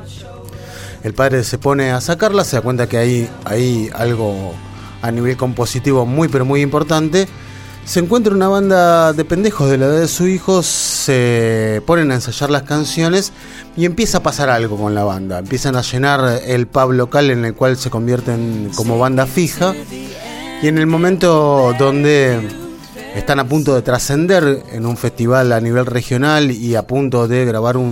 El padre se pone a sacarlas, se da cuenta que hay algo a nivel compositivo muy pero muy importante. Se encuentra una banda de pendejos de la edad de su hijo, se ponen a ensayar las canciones y empieza a pasar algo con la banda. Empiezan a llenar el pub local en el cual se convierten como banda fija, y en el momento donde están a punto de trascender en un festival a nivel regional y a punto de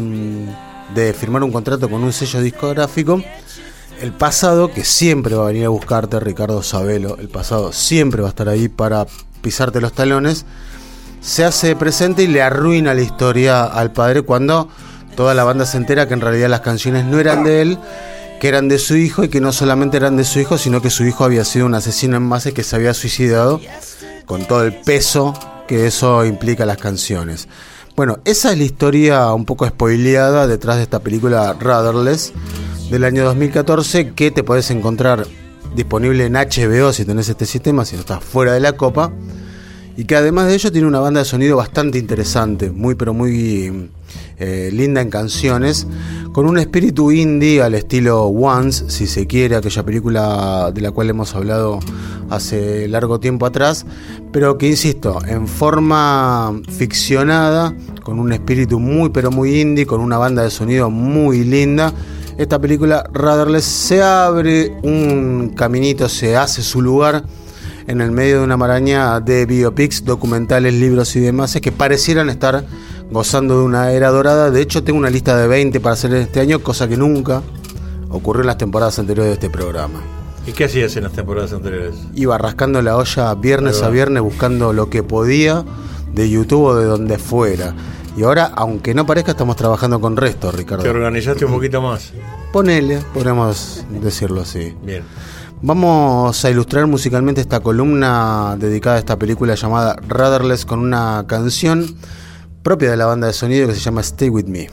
de firmar un contrato con un sello discográfico, el pasado, que siempre va a venir a buscarte, Ricardo Sabelo, el pasado siempre va a estar ahí para pisarte los talones, se hace presente y le arruina la historia al padre cuando toda la banda se entera que en realidad las canciones no eran de él, que eran de su hijo, y que no solamente eran de su hijo, sino que su hijo había sido un asesino en masa y que se había suicidado, con todo el peso que eso implica las canciones. Bueno, esa es la historia un poco spoileada detrás de esta película Rudderless del año 2014, que te podés encontrar disponible en HBO si tenés este sistema, si no estás fuera de la copa, y que además de ello tiene una banda de sonido bastante interesante, muy pero muy linda en canciones, con un espíritu indie al estilo Once, si se quiere, aquella película de la cual hemos hablado hace largo tiempo atrás, pero que, insisto, en forma ficcionada, con un espíritu muy pero muy indie, con una banda de sonido muy linda. Esta película Rudderless se abre un caminito, se hace su lugar en el medio de una maraña de biopics, documentales, libros y demás que parecieran estar gozando de una era dorada. De hecho, tengo una lista de 20 para hacer este año, cosa que nunca ocurrió en las temporadas anteriores de este programa. ¿Y qué hacías en las temporadas anteriores? Iba rascando la olla viernes a viernes buscando lo que podía de YouTube o de donde fuera. Y ahora, aunque no parezca, estamos trabajando con resto, Ricardo. ¿Te organizaste un poquito más? Ponele, podríamos decirlo así. Bien. Vamos a ilustrar musicalmente esta columna dedicada a esta película llamada Rudderless con una canción propia de la banda de sonido que se llama Stay With Me.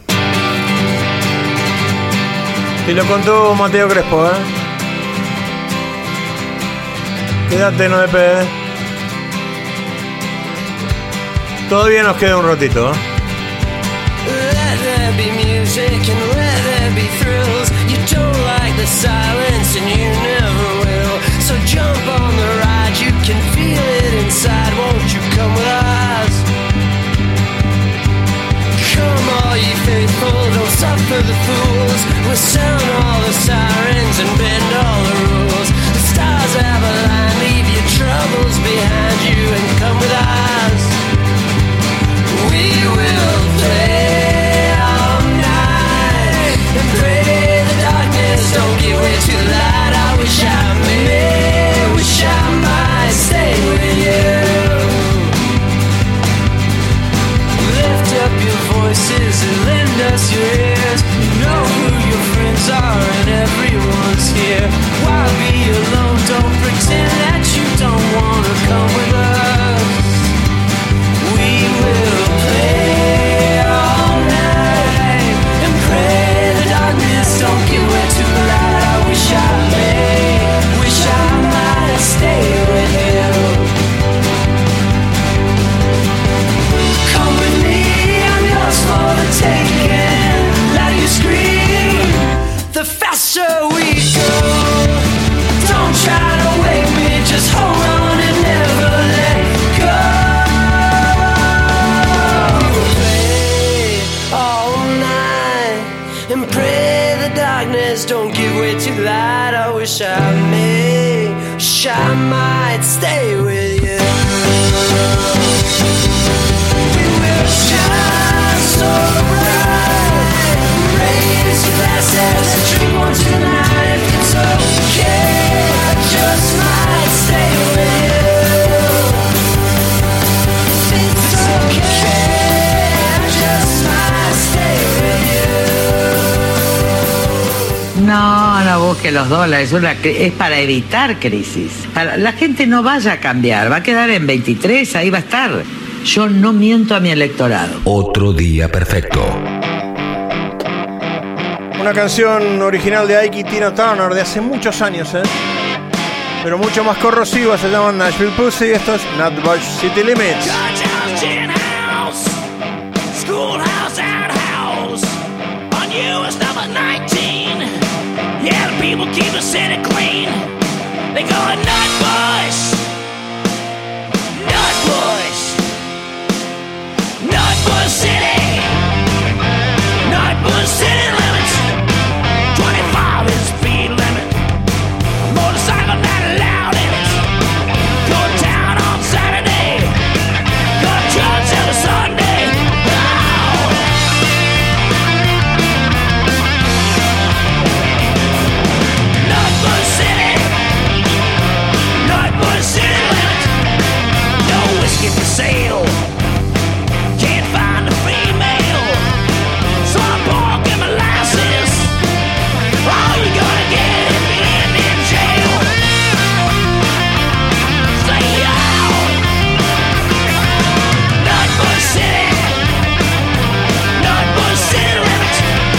Y lo contó Mateo Crespo, ¿eh? Quédate, no despegues. Todavía nos queda un ratito, ¿eh? Let there be music and let there be thrills. You don't like the silence and you never will. So jump on the ride, you can feel it inside. Won't you come with us? Come all ye faithful, don't suffer the fools. We'll sound all the sirens and bend all the rules. The stars have aligned, leave your troubles behind you and come with us. We will play all night and pray the darkness don't give way to the light. I wish I might stay with you. Lift up your voices and lend us your ears. You know who your friends are and everyone's here. Why be alone? Don't pretend that you don't wanna come with us. We will play all night and pray the darkness don't give way to the light. I wish I might stay with you. Come with me, I'm yours for the taking. Loud you scream, the faster we go. Don't try to wake me, just hold on and never let go. And pray the darkness don't give way to light. I wish I might stay with you. We will shine so bright, raise your glasses and drink one tonight. If it's okay, I just might stay with you. If it's okay, I just might stay with you. busque los dólares, es para evitar crisis. La gente no vaya a cambiar, va a quedar en 23, ahí va a estar. Yo no miento a mi electorado. Otro día perfecto. Una canción original de Ike y Tina Turner de hace muchos años, pero mucho más corrosiva, se llama Nashville Pussy. Esto es Nutbush City Limits. Schoolhouse outhouse on US number 19. Yeah, the people keep the city clean. They call it Nutbush. Nutbush. Nutbush City. Nutbush City limits. 25 is speed limit. Motorcycle not allowed in it. Go to town on Saturday. Go to church every Sunday. For sale, can't find a female, so I park in my license. All you gonna get is me in jail. Say out, Nutbush City, Nutbush City limits.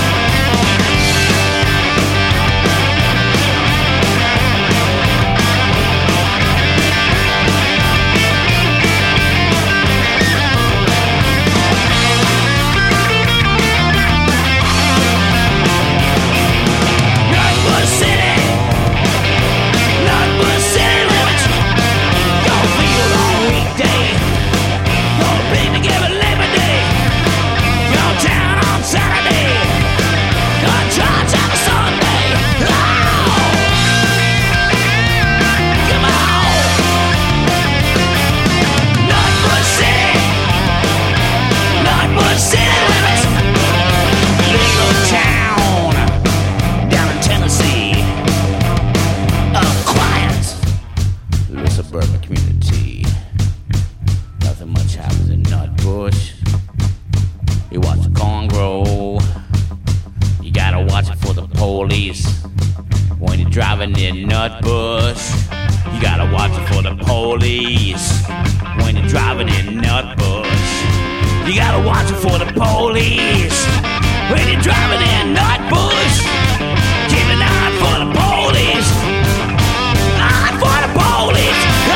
Driving in Nutbush, you gotta watch it for the police. When you're driving in Nutbush, you gotta watch it for the police. When you're driving in Nutbush, keep an eye for the police. Eye for the police.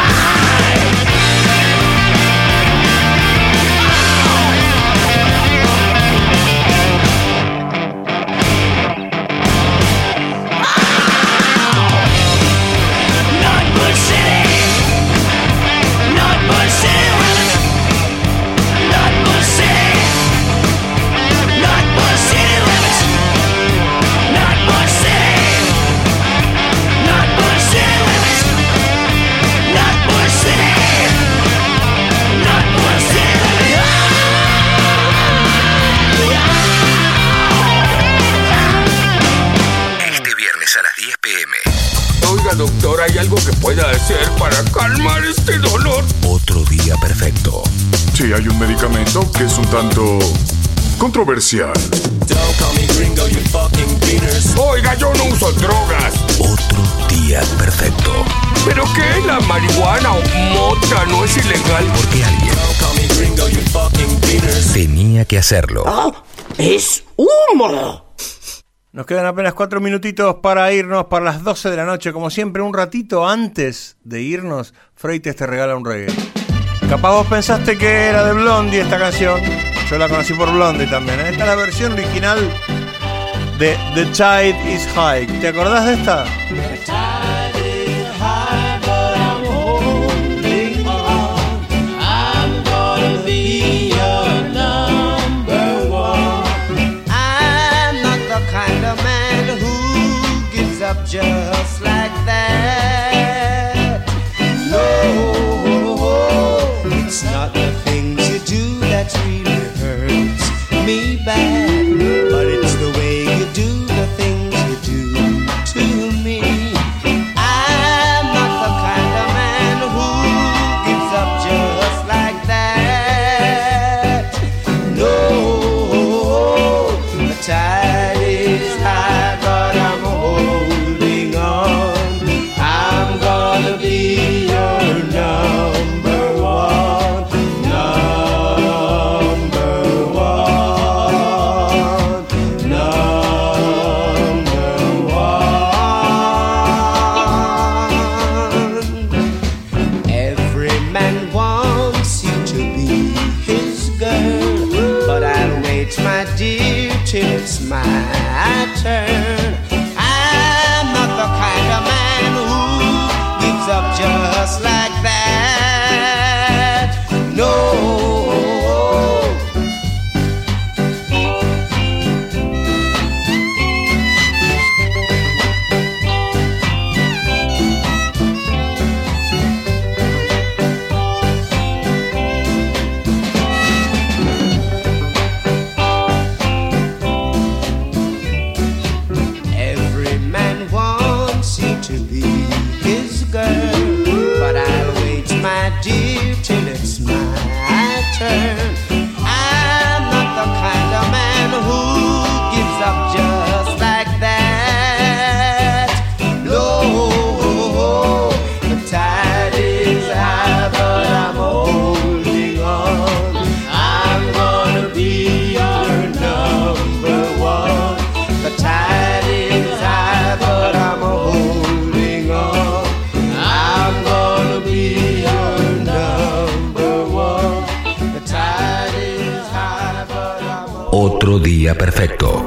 Doctor, ¿hay algo que pueda hacer para calmar este dolor? Otro día perfecto. Sí, hay un medicamento que es un tanto controversial. Oiga, yo no uso drogas. Otro día perfecto. ¿Pero qué? ¿La marihuana o mota no es ilegal? Porque alguien tenía que hacerlo. ¡Es humo! Nos quedan apenas 4 minutitos para irnos para las 12 de la noche. Como siempre, un ratito antes de irnos, Freites te regala un reggae. Capaz vos pensaste que era de Blondie esta canción. Yo la conocí por Blondie también. Esta es la versión original de The Tide is High. ¿Te acordás de esta? The tide is high, but I'm holding on. I'm gonna be your number one. I'm not the kind of man who gives up just like that. No, it's not the things you do that really hurts me bad, but it's the way you do the things you do to me. I'm not the kind of man who gives up just like that. No, the tide is high, but I'm holding Otro día perfecto.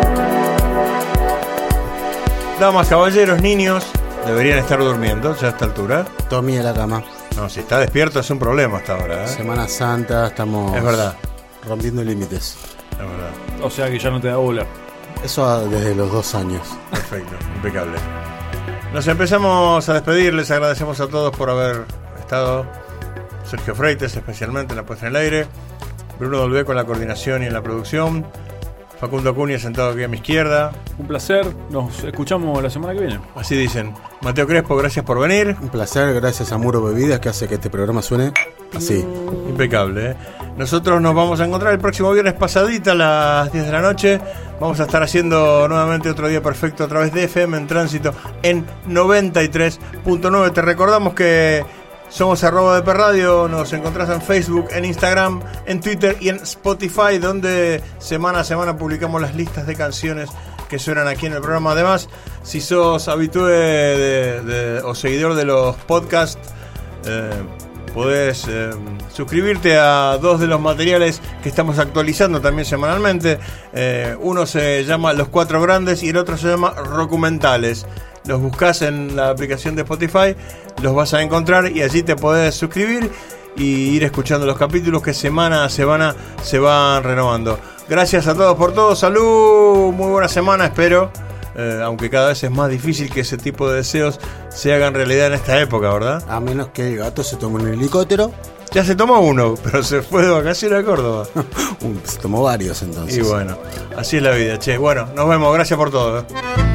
Damas, caballeros, niños, deberían estar durmiendo ya a esta altura. Tommy a la cama. No, si está despierto es un problema hasta ahora, ¿eh? Semana Santa, estamos... Es verdad. Rompiendo límites. Es verdad. O sea que ya no te da bola. Eso desde los 2 años. Perfecto, impecable. Nos empezamos a despedir, les agradecemos a todos por haber estado. Sergio Freites especialmente en la puesta en el aire, Bruno Dolbeco en la coordinación y en la producción, Facundo Acuña sentado aquí a mi izquierda. Un placer, nos escuchamos la semana que viene. Así dicen. Mateo Crespo, gracias por venir. Un placer, gracias a Muro Bebidas que hace que este programa suene así. Impecable, ¿eh? Nosotros nos vamos a encontrar el próximo viernes pasadita a las 10 de la noche. Vamos a estar haciendo nuevamente Otro Día Perfecto a través de FM en Tránsito en 93.9. Te recordamos que somos @DP Radio, nos encontrás en Facebook, en Instagram, en Twitter y en Spotify, donde semana a semana publicamos las listas de canciones que suenan aquí en el programa. Además, si sos habitué o seguidor de los podcasts, podés suscribirte a 2 de los materiales que estamos actualizando también semanalmente. Uno se llama Los 4 Grandes y el otro se llama Rocumentales. Los buscás en la aplicación de Spotify, los vas a encontrar y allí te podés suscribir y ir escuchando los capítulos que semana a semana se van renovando. Gracias a todos por todo, salud, muy buena semana, espero. Aunque cada vez es más difícil que ese tipo de deseos se hagan realidad en esta época, ¿verdad? A menos que el gato se tome un helicóptero. Ya se tomó uno, pero se fue de vacaciones a Córdoba. Se tomó varios entonces. Y bueno, así es la vida, che. Bueno, nos vemos, gracias por todo.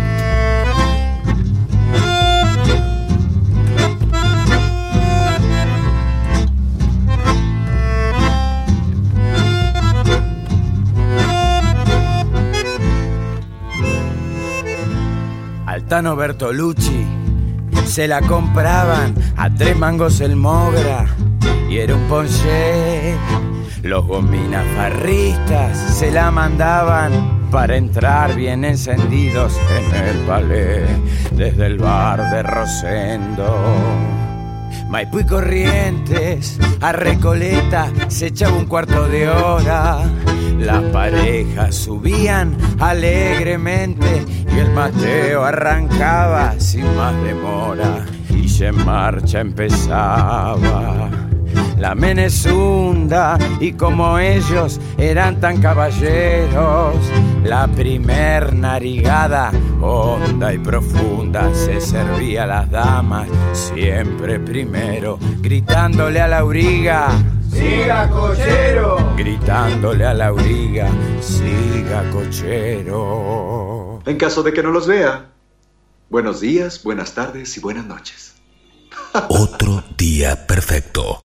Altano Bertolucci se la compraban a 3 mangos el Mogra y era un ponché. Los gominas farristas se la mandaban para entrar bien encendidos en el palé desde el bar de Rosendo. Maipú y Corrientes a Recoleta se echaba un cuarto de hora. Las parejas subían alegremente y el Mateo arrancaba sin más demora y ya en marcha empezaba la Menezunda. Y como ellos eran tan caballeros, la primer narigada honda y profunda se servía a las damas siempre primero, gritándole a la auriga: ¡siga, cochero! Gritándole a la auriga: ¡siga, cochero! En caso de que no los vea, buenos días, buenas tardes y buenas noches. Otro día perfecto.